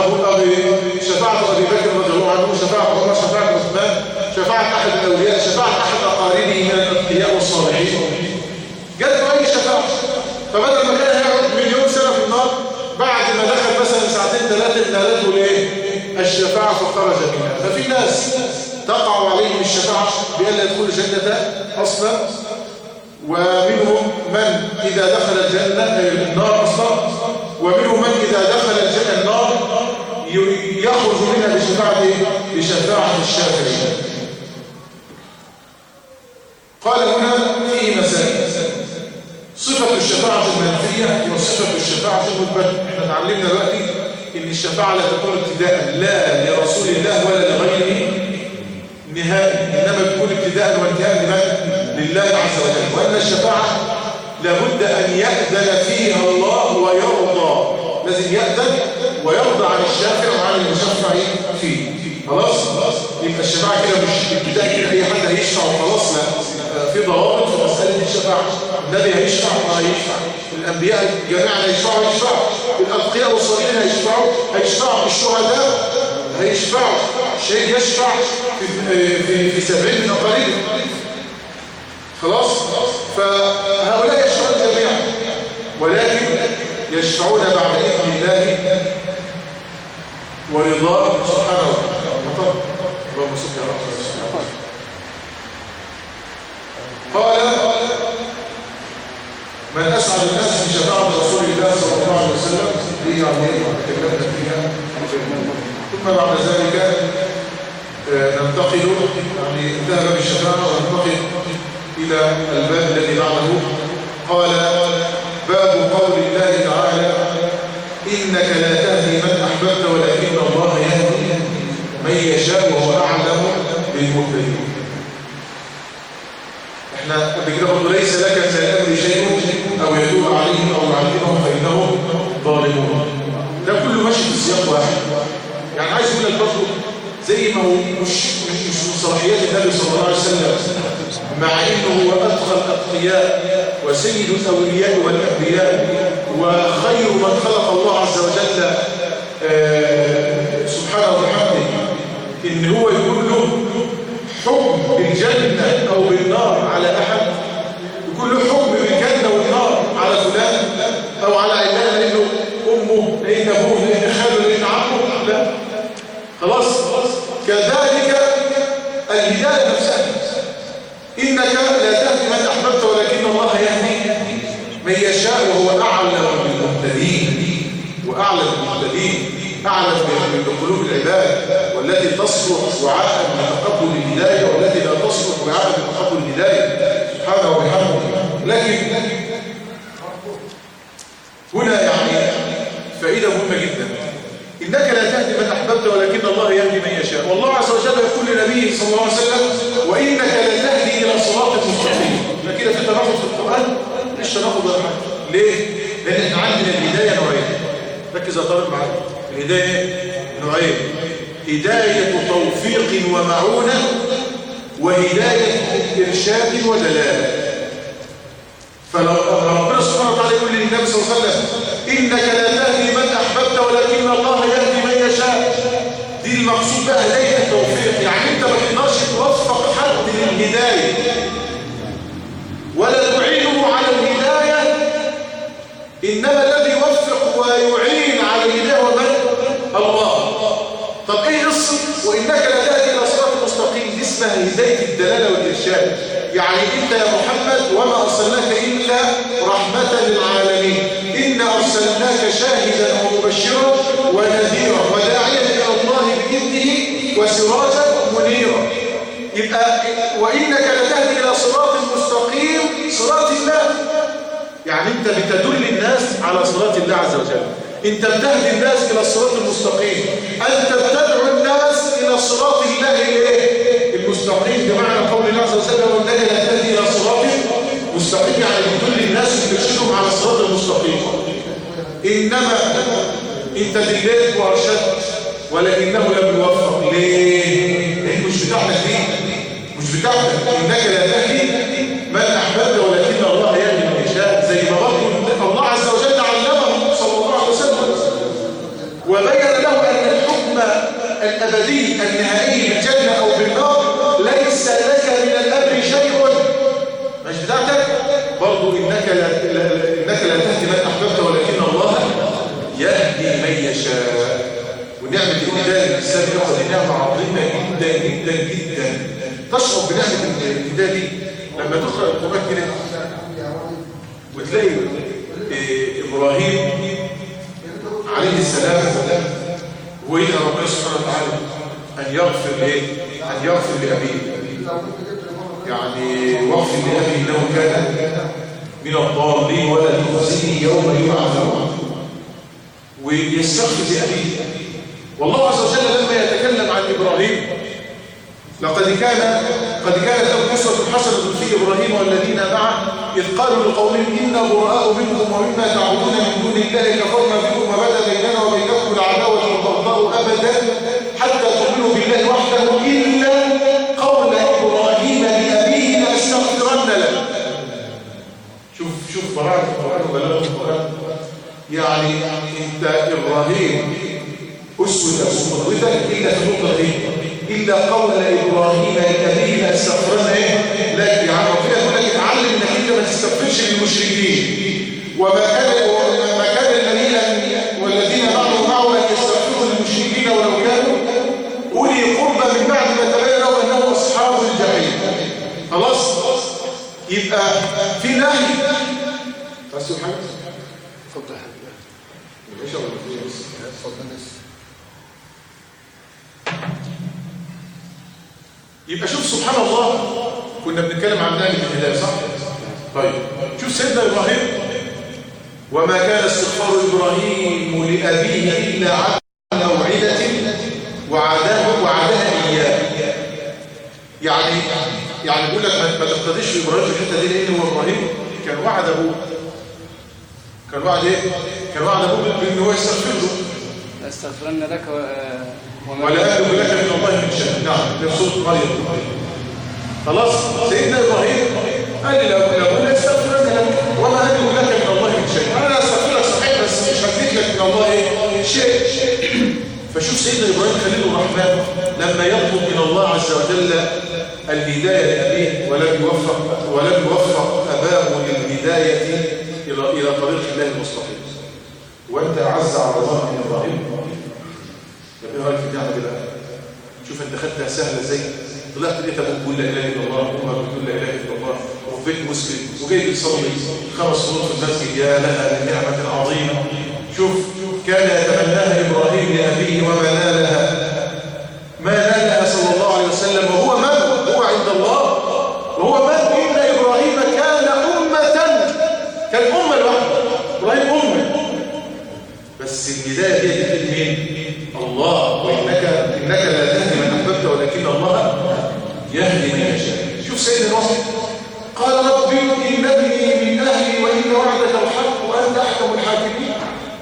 أبي بكر رضي الله عنه، شفاعة عمر، شفاعة عثمان، شفاعة أحد الأولياء، شفاعة أحد أقاربه من الأتقياء والصالحين. جاءته أي شفاعة. فبدل ما كان يقعد مليون سنة في النار، بعد ما دخل مثلا ساعتين ثلاثة نالته لإيه؟ الشفاعة فخرج منها. ففي ناس تقع عليهم الشفاعة بألا يدخل الجنة أصلا، ومنهم من إذا دخل الجنة النار أصلا، ومنهم من إذا دخل الجنة النار يخرج منها بشفاعة الشافعين. قال هنا فيه مسائل: صفة الشفاعة المنفية وصفة الشفاعة المثبتة. احنا تعلمنا دلوقتي ان الشفاعة لا تكون ابتداء لا لرسول الله ولا لغيره نهائي، انما تكون ابتداء وانتهاء لله عز وجل، وان الشفاعة لابد ان يأذن فيها الله ويرضى. لازم يأذن ويرضى عن الشافع وعن المشفع فيه. خلاص؟ يبقى الشفاعة كده مش ابتداء كده اي حد هيشفع وخلاص، لا، في ضوابط في مسألة الشفاعة. النبي هيشفع وهيشفع، الأنبياء جميعا هيشفعوا، الأتقياء والصالحين هيشفعوا، الشهداء هيشفعوا، الشهيد يشفع في 70 من أقاربه. خلاص؟ فهؤلاء يشفعون جميعا، ولكن يشفعون بعد إذن الله ورضاه سبحانه وتعالى. اللهم صل على محمد. قال: من أسعد الناس بشفاعة رسول الله صلى الله عليه وسلم، هي تكلمنا فيها. ثم بعد ذلك ننتقل، يعني انتهى بالشفاعة وننتقل إلى الباب الذي بعده قال باب قول الله تعالى إنك لا تهدي من أحببت ولكن الله يهدي من يشاء وهو أعلم بالمهتدين. احنا قبل كده برضه ليس لك من الأمر شيء أو يتوب عليهم أو يعذبهم فإنهم ظالمون. ده كله ماشي في سياق واحد. يعني عايز يقول لك برضه زي ما هو مش من صلاحيات النبي صلى الله عليه وسلم مع انه هو ادخل الاتقياء وسيد الاولياء والانبياء وخير من خلق الله عز وجل سبحانه وتعالى ان هو يقول له حكم بالجنه او بالنار على احد، يقول له حكم بالجنه والنار على فلان او على علان لانه امه لان ابوه لان خاله لان عمه، لا خلاص. كذلك الهدايه نفسها انك لا تهدي من احببت ولكن الله يهدي من يشاء وهو اعلم بالمهتدين. واعلم بالمهتدين اعلم بقلوب العباد والتي تصلح وعاء لتقبل الهدايه والتي لا تصلح وعاء لتقبل الهدايه سبحانه وبحمده. لكن هنا يعني فائده مهمه جدا، إنك لا تهدي من أحببت ولكن الله يهدي من يشاء. والله عز وجل يقول لنبيه صلى الله عليه وسلم وإنك لا تهدي إلى صراط مستقيم. فكده في تناقض في القرآن مش تناقض ولا حاجة. ليه؟ لأن احنا عندنا الهداية نوعين. ركز يا طالب معايا. الهداية نوعين، هداية توفيق ومعونة وهداية إرشاد ودلالة. فربنا سبحانه وتعالى يقول للنبي صلى الله عليه وسلم إنك لا تهدي من أحببت ولكن الله يهدي من يشاء. دي المقصود بقى هداية التوفيق، يعني أنت ما تقدرش توفق حد للهداية ولا تعينه على الهداية، إنما الذي يوفق ويعين على الهداية هو من؟ الله. طب إيه قصة وإنك لا تهدي إلى صراط مستقيم؟ دي اسمها هداية الدلالة والإرشاد. يعني أنت يا محمد وما أرسلناك إلا رحمة للعالمين، إنا أرسلناك شاهدا ومبشرا ونذيرا وداعيا إلى الله بإذنه وسراجا منيرا. يبقى وإنك لتهدي إلى صراط مستقيم، صراط الله، يعني أنت بتدل الناس على صراط الله عز وجل. أنت بتهدي الناس إلى الصراط المستقيم، أنت بتدعو الناس إلى صراط الله المستقيم. بمعنى قول الله عز وجل وإنك لا تهدي إلى صراط مستقيم، يعني بتدل الناس وترشدهم على الصراط المستقيم. إنما أنت دليت وأرشدت ولكنه لم يوفق. ليه؟ لأنه مش بتاعتك دي، مش بتاعتك. إنك لا تهدي من أحببت ولكن الله يهدي من يشاء. زي ما برضه الله عز وجل علمه صلى الله عليه وسلم وبين له أن الحكم الأبدي النهائي بالجنة أو بالنار ليس لك من الأمر شيء، مش بتاعتك. برضه إنك لا تهدي من أحببت ولكن الله يهدي من يشاء. ونعمة الهداية الإنسان يأخذ نعمة عظيمة جدا جدا جدا. تشعر بنعمة الهداية دي لما تقرأ القرآن كده وتلاقي إبراهيم عليه السلام وإلى ربنا سبحانه وتعالى أن يغفر لأبيه، يعني واغفر لأبيه إنه كان من الضالين ولا تخزني يوم يبعثون، ويستغفر لأبيه. والله عز وجل لما يتكلم عن إبراهيم قد كانت له قصة حسنة في إبراهيم والذين معه إذ قالوا لقومهم إنا براء منكم ومما تعبدون من دون الله كفرنا بكم وبدا بيننا وبينكم العداوة والبغضاء أبدا حتى تؤمنوا بالله وحده إلا قول إبراهيم لأبيه لأستغفرن له. شوف براءة القرآن وبلاغة القرآن. يعني أنت إبراهيم أسوة وقدوتك إلا في النقطة دي، إلا قول إبراهيم لأبيه لأستغفرن لا. يعني ربنا يقول لك اتعلم إنك أنت ما تستغفرش للمشركين، وما كان الذين والذين معه أن يستغفروا للمشركين ولو كانوا أولي قربى من بعد ما تبين لهم أنهم أصحاب الجحيم. خلاص؟ يبقى في نهي. بس سبحانه اتفضل يا باشا ولا اتفضل. يبقى شوف سبحان الله كنا بنتكلم عن نعمة الهداية صح؟ طيب شوف سيدنا إبراهيم وما كان استغفار إبراهيم لأبيه إلا عن موعدة وعدها إياه. يعني بيقول لك ما تقتديش في إبراهيم في الحتة دي، لأن هو إبراهيم كان وعد أبوه. كان وعد إيه؟ كان وعد أبوه بأن هو يستغفر له. لأستغفرن لك ولا أملك لك من الله من شيء. نعم في سورة مريم. خلاص سيدنا إبراهيم قال لي لو لا استغفرن لك وما أملك لك من الله من شيء. أنا أستغفر لك صحيح بس مش هديك لك من الله شيء. فشوف سيدنا إبراهيم خليل الرحمن لما يطلب من الله عز وجل الهداية لأبيه ولم يوفق أباه للهداية إلى طريق الله المستقيم. وأنت أعز على الله من إبراهيم. إيه رأيك في النعمة دي بقى؟ شوف أنت خدتها سهلة زي طلعت لقيت أبوك بيقول لا إله إلا الله وأمك بتقول لا إله إلا الله وفي بيت مسلم وجاي بتصلي 5 فروض في المسجد. يا لها من نعمة عظيمة. شوف كان يتمناها إبراهيم لأبيه وما نالها. ما نالها صلى الله عليه وسلم وهو من؟ هو عند الله وهو من؟ إن إبراهيم كان أمة، كان أمة لوحده. إبراهيم أمة بس الهداية دي تجد مين؟ الله. وإنك لا تهدي من أحببت ولكن الله يهدي من يشاء. شوف سيدنا نوح قال ربي إن ابني من أهلي وإن وعدك الحق وأنت أحكم الحاكمين.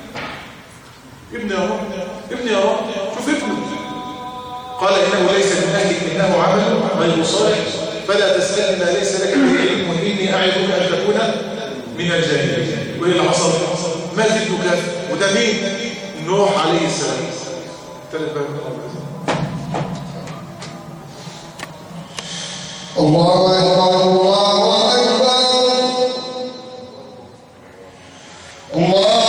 ابني يا رب شوف ابنه قال إنه ليس من أهلك إنه عمل غير صالح فلا تسألني ما ليس لك به علم وإني أعظك أن تكون من الجاهلين. وإيه اللي حصل؟ مات ابنه كافر. وده مين؟ نوح عليه السلام. الله أكبر الله أكبر الله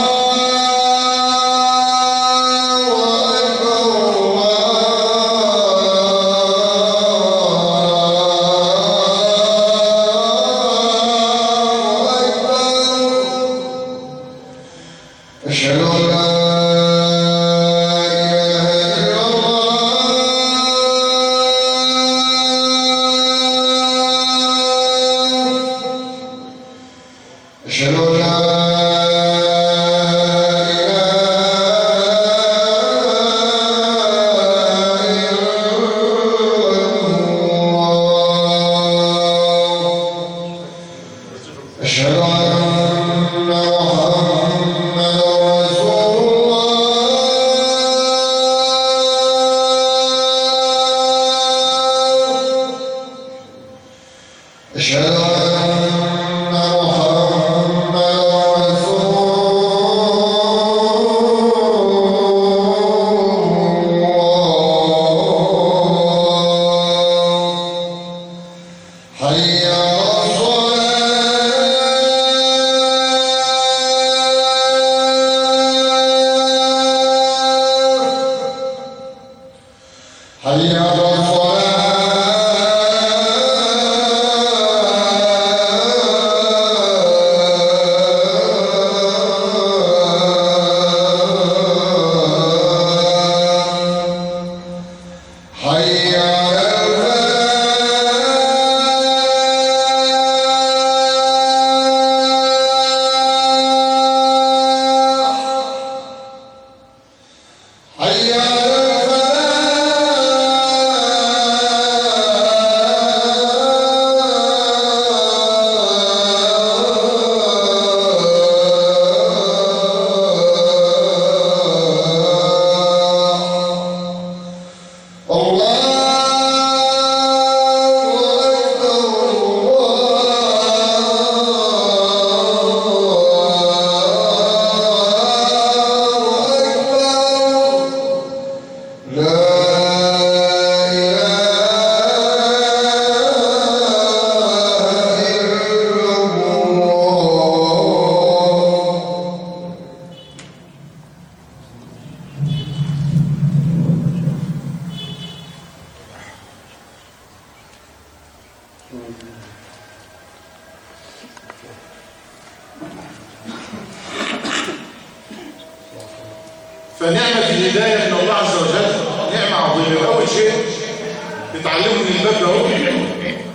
فنعمة الهداية من الله عز وجل نعمة عظيمة. أول شيء تتعلموا من الباب ده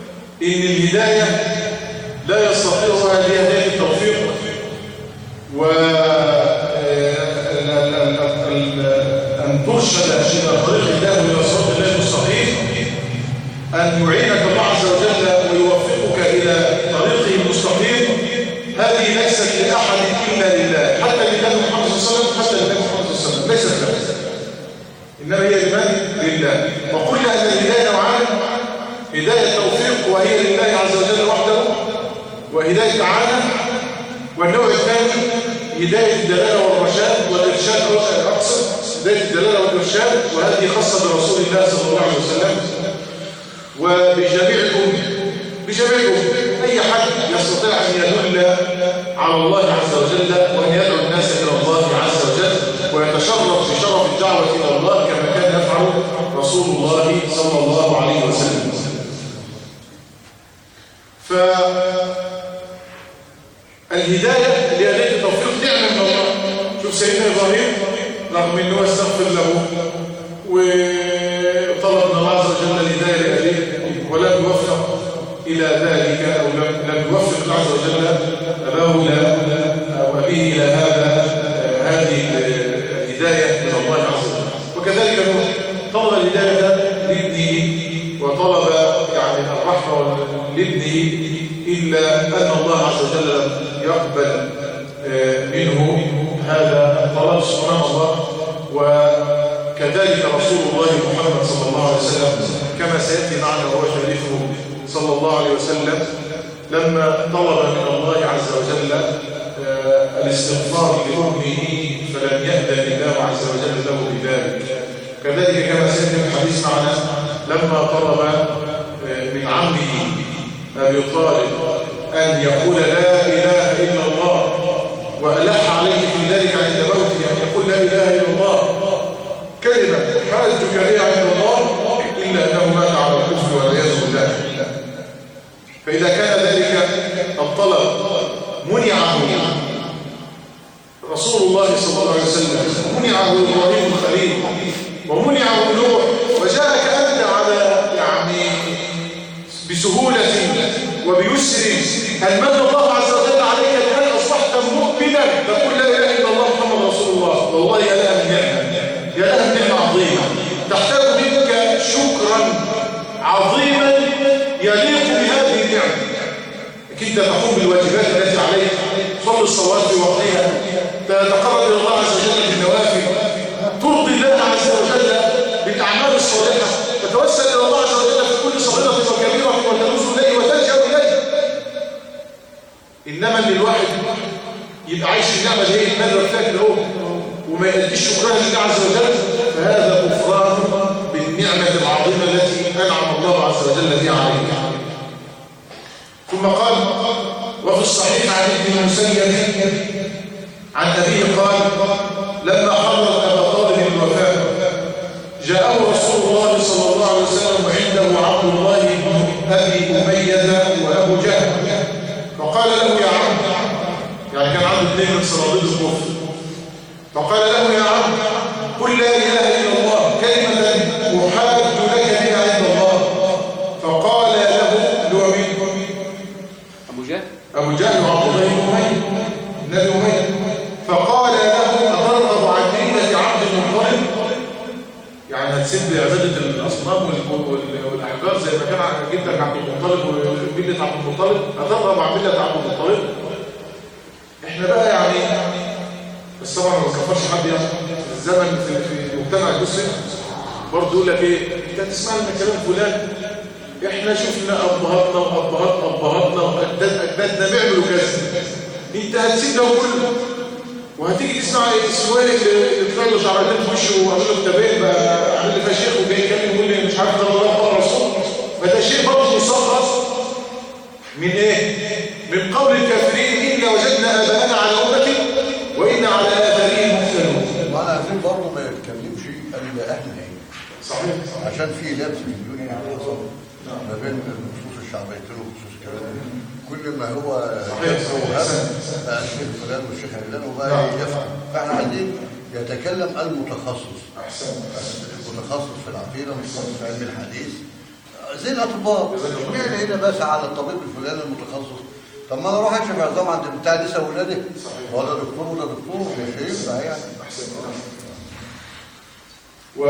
إن الهداية لا يستطيعها إلا هداية التوفيق أن ترشد إلى طريق الله وإلى صراط الله المستقيم، أن يعينك الله عز وجل ويوفقك إلى طريقه المستقيم. هذه ليست لأحد إلا لله، حتى لله محمد صلى الله عليه وسلم، حتى لله محمد صلى الله عليه وسلم، ليست له، إنما هي لمن؟ لله. وقلنا أن الهداية نوعان: هداية توفيق وهي لله عز وجل وحده، وهداية عامة. والنوع الثاني هداية الدلالة والرشاد والإرشاد، أقصد هداية الدلالة والإرشاد، وهذه خاصة برسول الله صلى الله عليه وسلم وبجميعكم. أي حد يستطيع أن يدل على الله عز وجل وأن يدعو الناس إلى الله عز وجل ويتشرف بشرف الدعوة إلى الله كما كان يفعل رسول الله صلى الله عليه وسلم. فالهداية لهداية التوفيق نعمة من الله. شوف سيدنا إبراهيم رغم أنه استغفر له وطلب من الله عز وجل الهداية لأبيه ولم يوفق إلى ذلك، أو لم يوفق الله عز وجل أباه وأبيه إلى هذه الهداية من الله عز وجل. وكذلك طلب الهداية لابنه وطلب الرحمة لابنه، إلا أن الله عز وجل لم يقبل منه هذا الطلب سبحان الله. وكذلك رسول الله محمد صلى الله عليه وسلم كما سيأتي معنا وهو شريفه صلى الله عليه وسلم لما طلب من الله عز وجل الاستغفار لأمه فلم يأذن الله عز وجل له بذلك. كذلك كما سيأتي الحديث معنا لما طلب من عمه أبي طالب أن يقول لا إله إلا الله، وألح عليه في ذلك عند موته أن يقول لا إله إلا الله كلمة حاجك بها عند الله، إلا أنه مات على الكفر والعياذ بالله. فإذا كان ذلك الطلب منعه رسول الله صلى الله عليه وسلم، منعه إبراهيم الخليل ومنعه نوح، وجاءك أنت على بسهولة وبيسر أن من الله عز وجل عليك الآن أصبحت مؤمنا تقول لا إله إلا الله محمد رسول الله. والله يا لها النعمة، يا لها النعمة عظيمة تحتاج منك شكرا عظيما يليق بهذه النعمة. أنت تقوم بالواجبات التي عليك، تصلي الصلوات في وقتها، تتقرب إلى الله عز وجل بالنوافل، ترضي الله عز وجل بالأعمال الصالحة، تتوسل إلى الله عز وجل في كل صغيرة وكبيرة وتلوذ إليه وتلجأ إليه. إنما اللي الواحد يبقى عايش النعمة دي يتمرر فيها كده وما يأديش شكرها لله عز وجل، فهذا كفران بالنعمة العظيمة التي أنعم الله عز وجل بها عليك. ثم قال: وفي الصحيح عن ابن المسيب عن أبيه قال: لما حضر أبا طالب الوفاة جاءه رسول الله صلى الله عليه وسلم وعنده عبد الله بن أبي أمية وأبو جهل، فقال له: يا عم، يعني كان عنده اثنين من صناديد الكفر، فقال له: يا عم، قل لا إله إلا الله كلمة أحاج لك بها عند الله. فقال له: أبو جهل وعبد الله بن أبي أمية، فقال له: أترغب عن ملة عبد المطلب؟ يعني هتسيب عبادة الأصنام والأحجار زي ما كان جدك عبد المطلب وملة عبد المطلب؟ أترغب عن ملة عبد المطلب؟ إحنا بقى بس طبعا ما بنكفرش حد في الزمن في مجتمع المسلم برضه يقول لك إيه؟ أنت هتسمع لنا كلام فلان، احنا شفنا ابهاتنا وابهاتنا واجدادنا بيعملوا كذا، انت هتسيب ده كله وهتيجي تسمع السؤال اللي طلع له شعرتين في وشه وعمل له كتابين بقى عامل لي شيخ وجاي يتكلم يقول لي مش عارف ده الله قال الرسول، فده شيء برضه مصغر من ايه؟ من قول الكافرين إنا وجدنا آباءنا على أمة وإنا على آثارهم مقتدون. وانا عايزين برضه ما يتكلمش الا اهل العلم. صحيح. عشان في لبس من الدنيا حصل ما بين النصوص الشعبيتين وخصوص الكلام، كل ما هو صحيح بقى الشيخ فلان والشيخ علان وبقى يفهم. فاحنا عايزين يتكلم المتخصص. احسن. المتخصص في العقيده، متخصص في علم الحديث، زي الاطباء يعني هنا بس على الطبيب الفلاني المتخصص. طب ما انا اروح اكشف عظام عند بتاع نساء ولادي ولا دكتور ولا دكتور مش هينفع يعني. و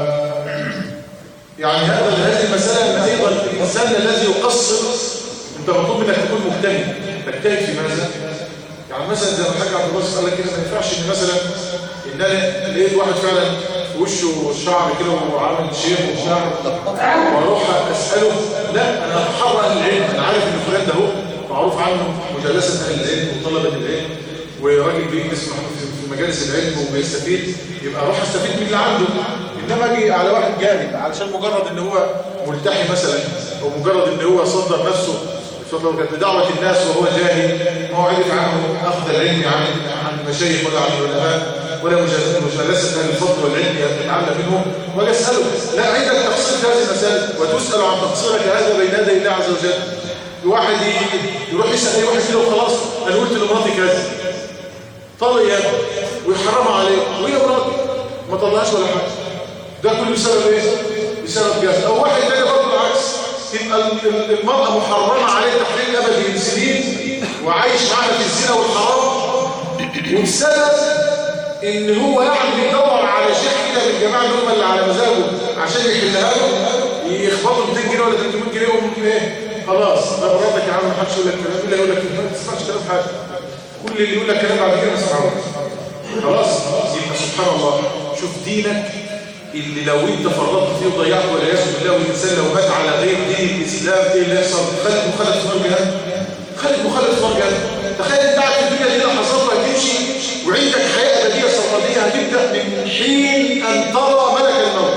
يعني هذه المسألة أيضا الإنسان الذي يقصر أنت مطلوب منك تكون مجتهد. تجتهد في ماذا؟ يعني مثلا زي ما الحاج عبد الباسط قال لك كده ما ينفعش إن مثلا إن أنا لقيت واحد فعلا في وشه شعر كده وعامل شيخ وشعر وأروح أسأله. لا، أنا أتحرى أهل العلم. أنا عارف إن فلان ده هو معروف عنه مجالسة أهل العلم وطلبة العلم وراجل بيجلس في مجالس العلم وبيستفيد، يبقى اروح استفيد من اللي عنده. انما اجي على واحد جاهل علشان مجرد ان هو ملتحي مثلا او مجرد ان هو صدر نفسه بدعوه الناس وهو جاهل، ما هو عرف عنه اخذ العلم عن المشايخ ولا عن العلماء ولا مجالسه اهل الفضل والعلم يتعلم منهم ولا اساله. لا، عندك تقصير في هذه المسائل وتسال عن تقصيرك هذا بين يدي الله عز وجل. الواحد يروح يسال اي واحد كده وخلاص انا قلت لمراتي كذا طلق يا ابني ويحرمها عليه وهي مراتي ما طلعهاش ولا حاجه. ده كله بسبب ايه؟ بسبب جهل. او واحد تاني برضه العكس، تبقى المراه محرمه عليه تحريم ابدي من سنين وعايش معاها في الزنا والحرام، وبسبب ان هو يعني بيدور على شيخ كده من الجماعه اللي هم اللي على مزاجه عشان يحلها له، يخبطوا 200 جنيه ولا 300 جنيه يقوم ايه؟ خلاص ده مراتك يا عم ما حدش يقول لك كلام الا يقول لك ما تسمعش كلام حاجه. كل اللي يقول لك كلام بعد كده اسمعه. خلاص يبقى سبحان الله. شوف دينك اللي لو انت فرطت فيه وضيعته والعياذ بالله، والانسان لو مات على غير دين الاسلام ايه اللي يحصل؟ خالد مخلد في نار جهنم. خالد مخلد في نار جهنم. تخيل انت قاعد في الدنيا دي لحظات وهتمشي وعندك حياه ابديه سرمديه هتبدا من حين ان ترى ملك الموت.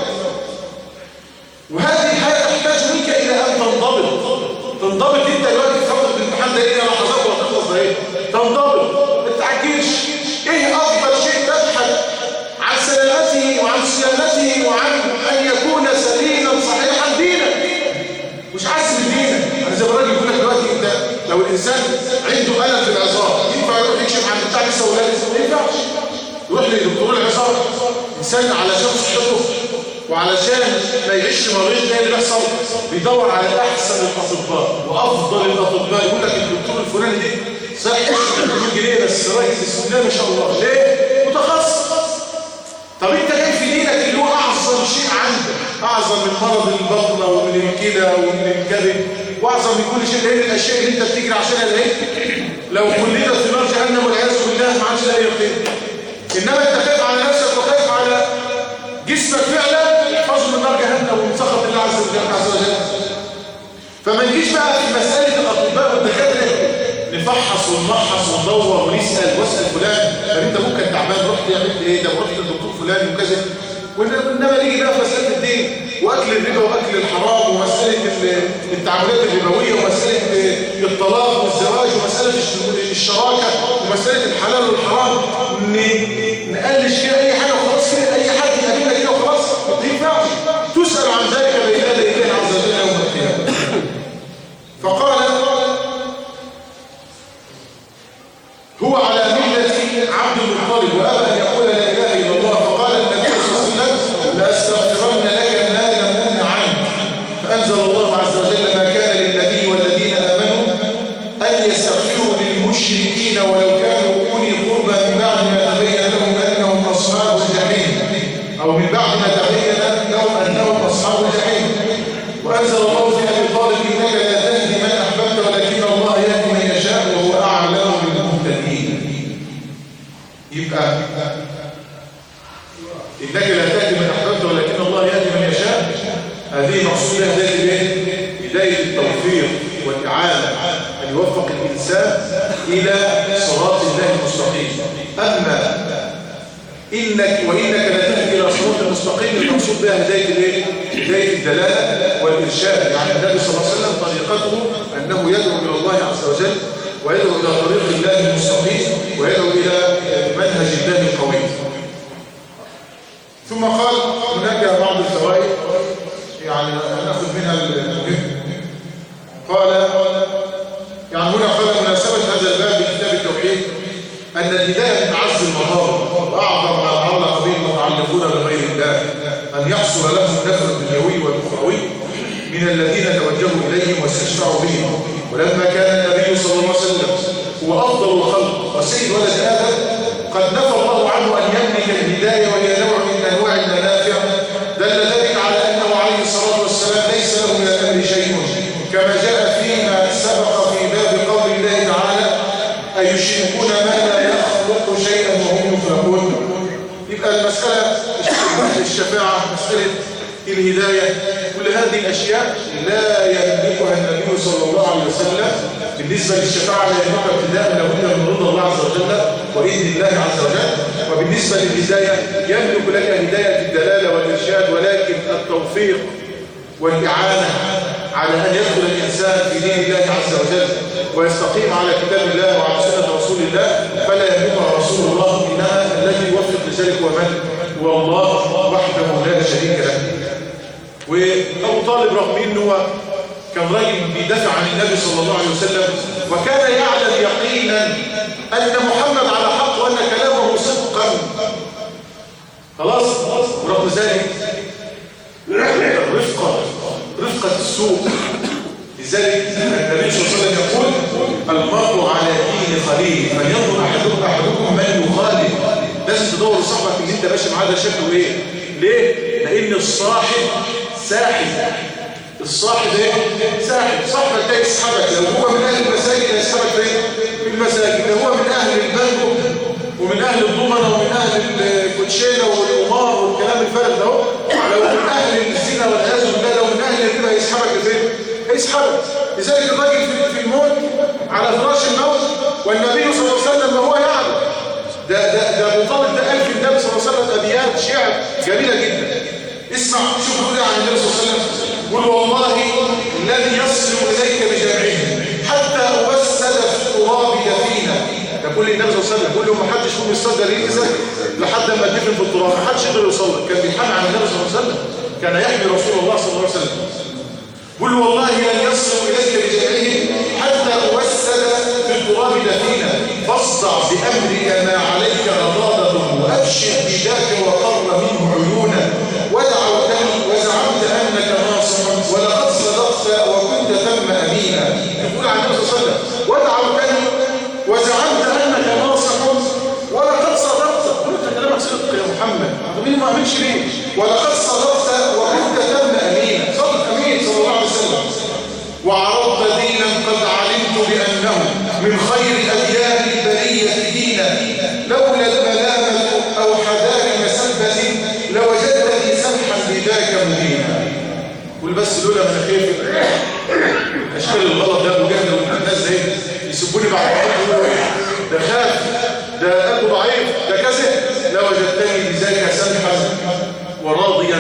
وهذه الحياه تحتاج منك الى ان تنضبط انت دلوقتي في فتره الامتحان ده ايه لحظات وهتخلص ده ايه؟ تنضبط. ما تعجلش. ايه افضل شيء تبحث عن سلامته وعن صيانته وعن ان يكون سليما صحيحا دينك. مش عايز دينك. انا زي ما الراجل بيقول لك دلوقتي انت لو الانسان عنده الم في العظام ينفع يروح يكشف عن بتاع لسه ولا ما ينفعش. يروح لدكتور العظام. انسان علشان صحته وعلشان ما يعيش مريض تاني بيحصل بيدور على احسن الاطباء وافضل الاطباء. يقول لك الدكتور الفلاني دي صحيح 200 جنيه بس راجل بسم الله ما شاء الله. ليه؟ متخصص. طب انت جاي في دينك اللي هو اعظم شيء عندك، اعظم من مرض البطنه ومن الكلى ومن الكبد واعظم من كل شيء، لان الاشياء اللي انت بتجري عشانها ده لو كلنا في نار جهنم والعياذ بالله ما عادش لا يقين. انما انت خايف على نفسك وخايف على جسمك فعلا احفظه من نار جهنم ومن سخط الله عز وجل. فما نجيش بقى في مساله الاطباء والدكاتره نفحص ونمحص وندور ونسال واسال فلان. طب انت ممكن تعبان رحت عملت ايه؟ ده رحت للدكتور فلان وكذا. وانما نيجي بقى في مساله الدين واكل الربا واكل الحرام ومساله التعاملات الربويه ومساله الطلاق والزواج ومساله الشراكه ومساله الحلال والحرام نقلش كده اي حاجه وخلاص كده اي حد يقابلنا كده وخلاص. ما ينفعش. تسال عن ذلك بين يدي الله عز وجل يوم القيامه. فقال هو على ملة عبد المطلب وأبى أن يقول لا إله إلا الله. فقال النبي صلى الله عليه وسلم لأستغفرن لك ما لم أنه عنك. فأنزل الله عز وجل ما كان للنبي والذين آمنوا أن يستغفروا للمشركين ولو كانوا أولي قربى من بعد ما تبين لهم أنهم أصحاب الجحيم أو من بعد ما تبين لهم أنهم أصحاب الجحيم. وأنزل الله في أبي طالب إنك لا تهدي من أحببت ولكن الله يهدي من يشاء وهو أعلم بالمهتدين. يبقى إنك لا تهدي من أحببت ولكن الله يهدي من يشاء. هذه مقصودة بداية التوفيق والإعانة أن يوفق الإنسان إلى صراط الله المستقيم. أما وإنك لا تهدي إلى صراط المستقيم المقصود بها هداية الدلالة والإرشاد. يعني النبي صلى الله عليه وسلم طريقته أنه يدعو إلى الله عز وجل ويدعو إلى طريق الله المستقيم ويدعو إلى منهج الله القويم. ثم قال هناك بعض الفوائد يعني نأخذ منها المهم. قال يعني هنا قال مناسبة هذا الباب بكتاب التوحيد أن الهداية من أعز المظاهر وأعظم ما تعلق به المتعلقون بغير الله أن يحصل لهم النفع الدنيوي والأخروي من الذين توجهوا إليهم واستشفعوا بهم. ولما كان النبي صلى الله عليه وسلم هو أفضل الخلق وسيد ولد آدم قد نفى الله عنه أن يملك الهداية وهي نوع من أنواع المنافع، دل ذلك على أنه عليه الصلاة والسلام ليس له من الأمر شيء، كما جاء فيما سبق في باب قول الله تعالى أيشركون ما لا يخلق شيئا وهم يخلقون. يبقى المسألة الشفاعة، مسألة الهداية، كل هذه الأشياء لا يملكها النبي صلى الله عليه وسلم. بالنسبة للشفاعة لا يملكها ابتداء لابد من رضا الله عز وجل وإذن الله عز وجل. وبالنسبة للهداية يملك لك هداية الدلالة والإرشاد، ولكن التوفيق والإعانة على أن يدخل الإنسان في دين الله عز وجل ويستقيم على كتاب الله وعلى سنة رسول الله فلا يملكها رسول الله، إنما الذي يوفق لذلك ومن هو الله وحده لا شريك له. وأبو طالب رغم أنه كان راجل بيدافع عن النبي صلى الله عليه وسلم وكان يعلم يقينا أن محمد على حق وأن كلامه صدقا، خلاص، ورغم ذلك رفقة السوء. لذلك النبي صلى الله عليه وسلم يقول المرء على دين خليل فلينظر أحدكم من يخالف. لازم تدور صاحبك اللي انت ماشي معاه ده شكله ايه؟ ليه؟ لأن الصاحب ساحب. الصاحب ايه؟ ساحب. صاحبك ده يسحبك، لو هو من أهل المساجد هيسحبك فين؟ في المساجد. لو هو من أهل البنك ومن أهل الضمنة ومن أهل الكوتشينة والقمار والكلام الفارغ ده، لو من أهل الزنا والعياذ بالله، لو من أهل الربا هيسحبك لفين؟ هيسحبك. لذلك الراجل في الموت على فراش الموت والنبي صلى الله عليه وسلم وهو يعلم. ده أبو طالب ده قال في النبي صلى الله عليه وسلم أبيات شعر جميلة جدا. اسمع شوف يقول عن النبي صلى الله عليه وسلم، قل والله الذي يصل إليك بجمعهم حتى أوسد في التراب دفينا. ده كل النبي صلى الله عليه وسلم كل يوم ما حدش يقوم يصدر ينزل لحد ما تدفن في التراب، ما حدش يقدر يوصل لك. كان بيحمي عن النبي صلى الله عليه وسلم، كان يحمي رسول الله صلى الله عليه وسلم. قل والله لن يصل إليك بجمعهم حتى أوسد في التراب دفينا، فاصدع بأمرك ما عليك غضاضة وأبشر بذاك وقر منه عيونا، ودعوتني وزعمت أنك ناصح ولقد صدقت وكنت ثم أمينا. يقول عن النبي صلى الله عليه وسلم ودعوتني وزعمت أنك ناصح ولقد صدقت. قلت كلامك صدق يا محمد، مين ما أمنش ليه؟ ولقد صدقت وكنت ثم أمينا. صدق أمين صلى الله عليه وسلم. وعرضت دينا قد علمت بأنه من خير أديان البرية دينا، لولا الملامة أو حذاك مسبة لوجدتني سمحا بذاك مهينا. قل بس لولا مناخير أشكال الغلط ده أبو جهل والناس زي يسبوني بعد يقولوا ده خاف، ده قلبه ضعيف، ده كذب، لوجدتني بذاك سمحا وراضيا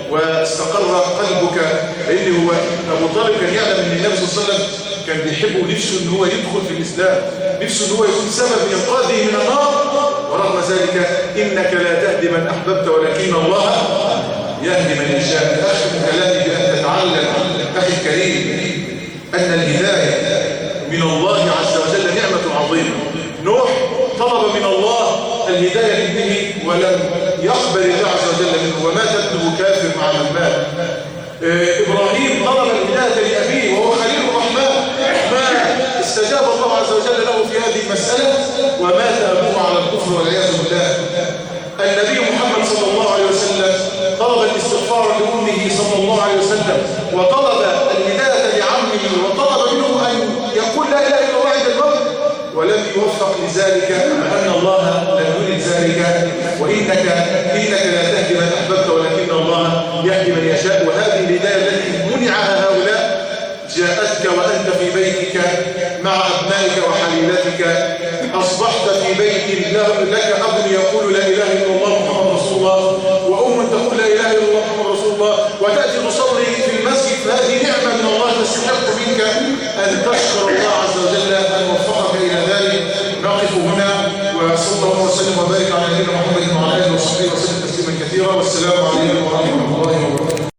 واستقر قلبك. لأن هو أبو طالب كان يعلم أن النبي صلى الله عليه وسلم كان بيحبه ونفسه أن هو يدخل في الإسلام، نفسه أن هو يكون سبب إنقاذه من النار. ورغم ذلك إنك لا تهدي من أحببت ولكن الله يهدي من يشاء. أختم كلامي بأن تتعلم أخي الكريم أن الهداية من الله عز وجل نعمة عظيمة. نوح طلب من الله الهداية لابنه ولم يقبل الله عز وجل منه ومات ابنه كافر مع من مات. إبراهيم طلب الهداية لأبيه وهو خليل الرحمن، ما استجاب الله عز وجل له في هذه المسألة ومات أبوه على الكفر والعياذ بالله. النبي محمد صلى الله عليه وسلم طلب الاستغفار لأمه صلى الله عليه وسلم وطلب الهداية لعمه وطلب منه أن يقول لا إله إلا الله عند الموت ولم يوفق لذلك، أن الله لم يرد ذلك. وإنك لا تهدي من أحببت ولكن الله يهدي من يشاء. وهذه الهداية التي منعها هؤلاء جاءتك وأنت في بيتك مع أبنائك وحليلتك، أصبحت في بيت لك أب يقول لا إله إلا الله محمد رسول الله وأم تقول لا إله إلا الله محمد رسول الله وتأتي تصلي في المسجد. فهذه نعمة من الله تستحق منك أن تشكر الله عز وجل أن وفقك إلى ذلك. نقف هنا وصلى الله وسلم وبارك على نبينا محمد وعلى آله وصحبه وسلم تسليما كثيرا. والسلام عليكم ورحمة الله وبركاته.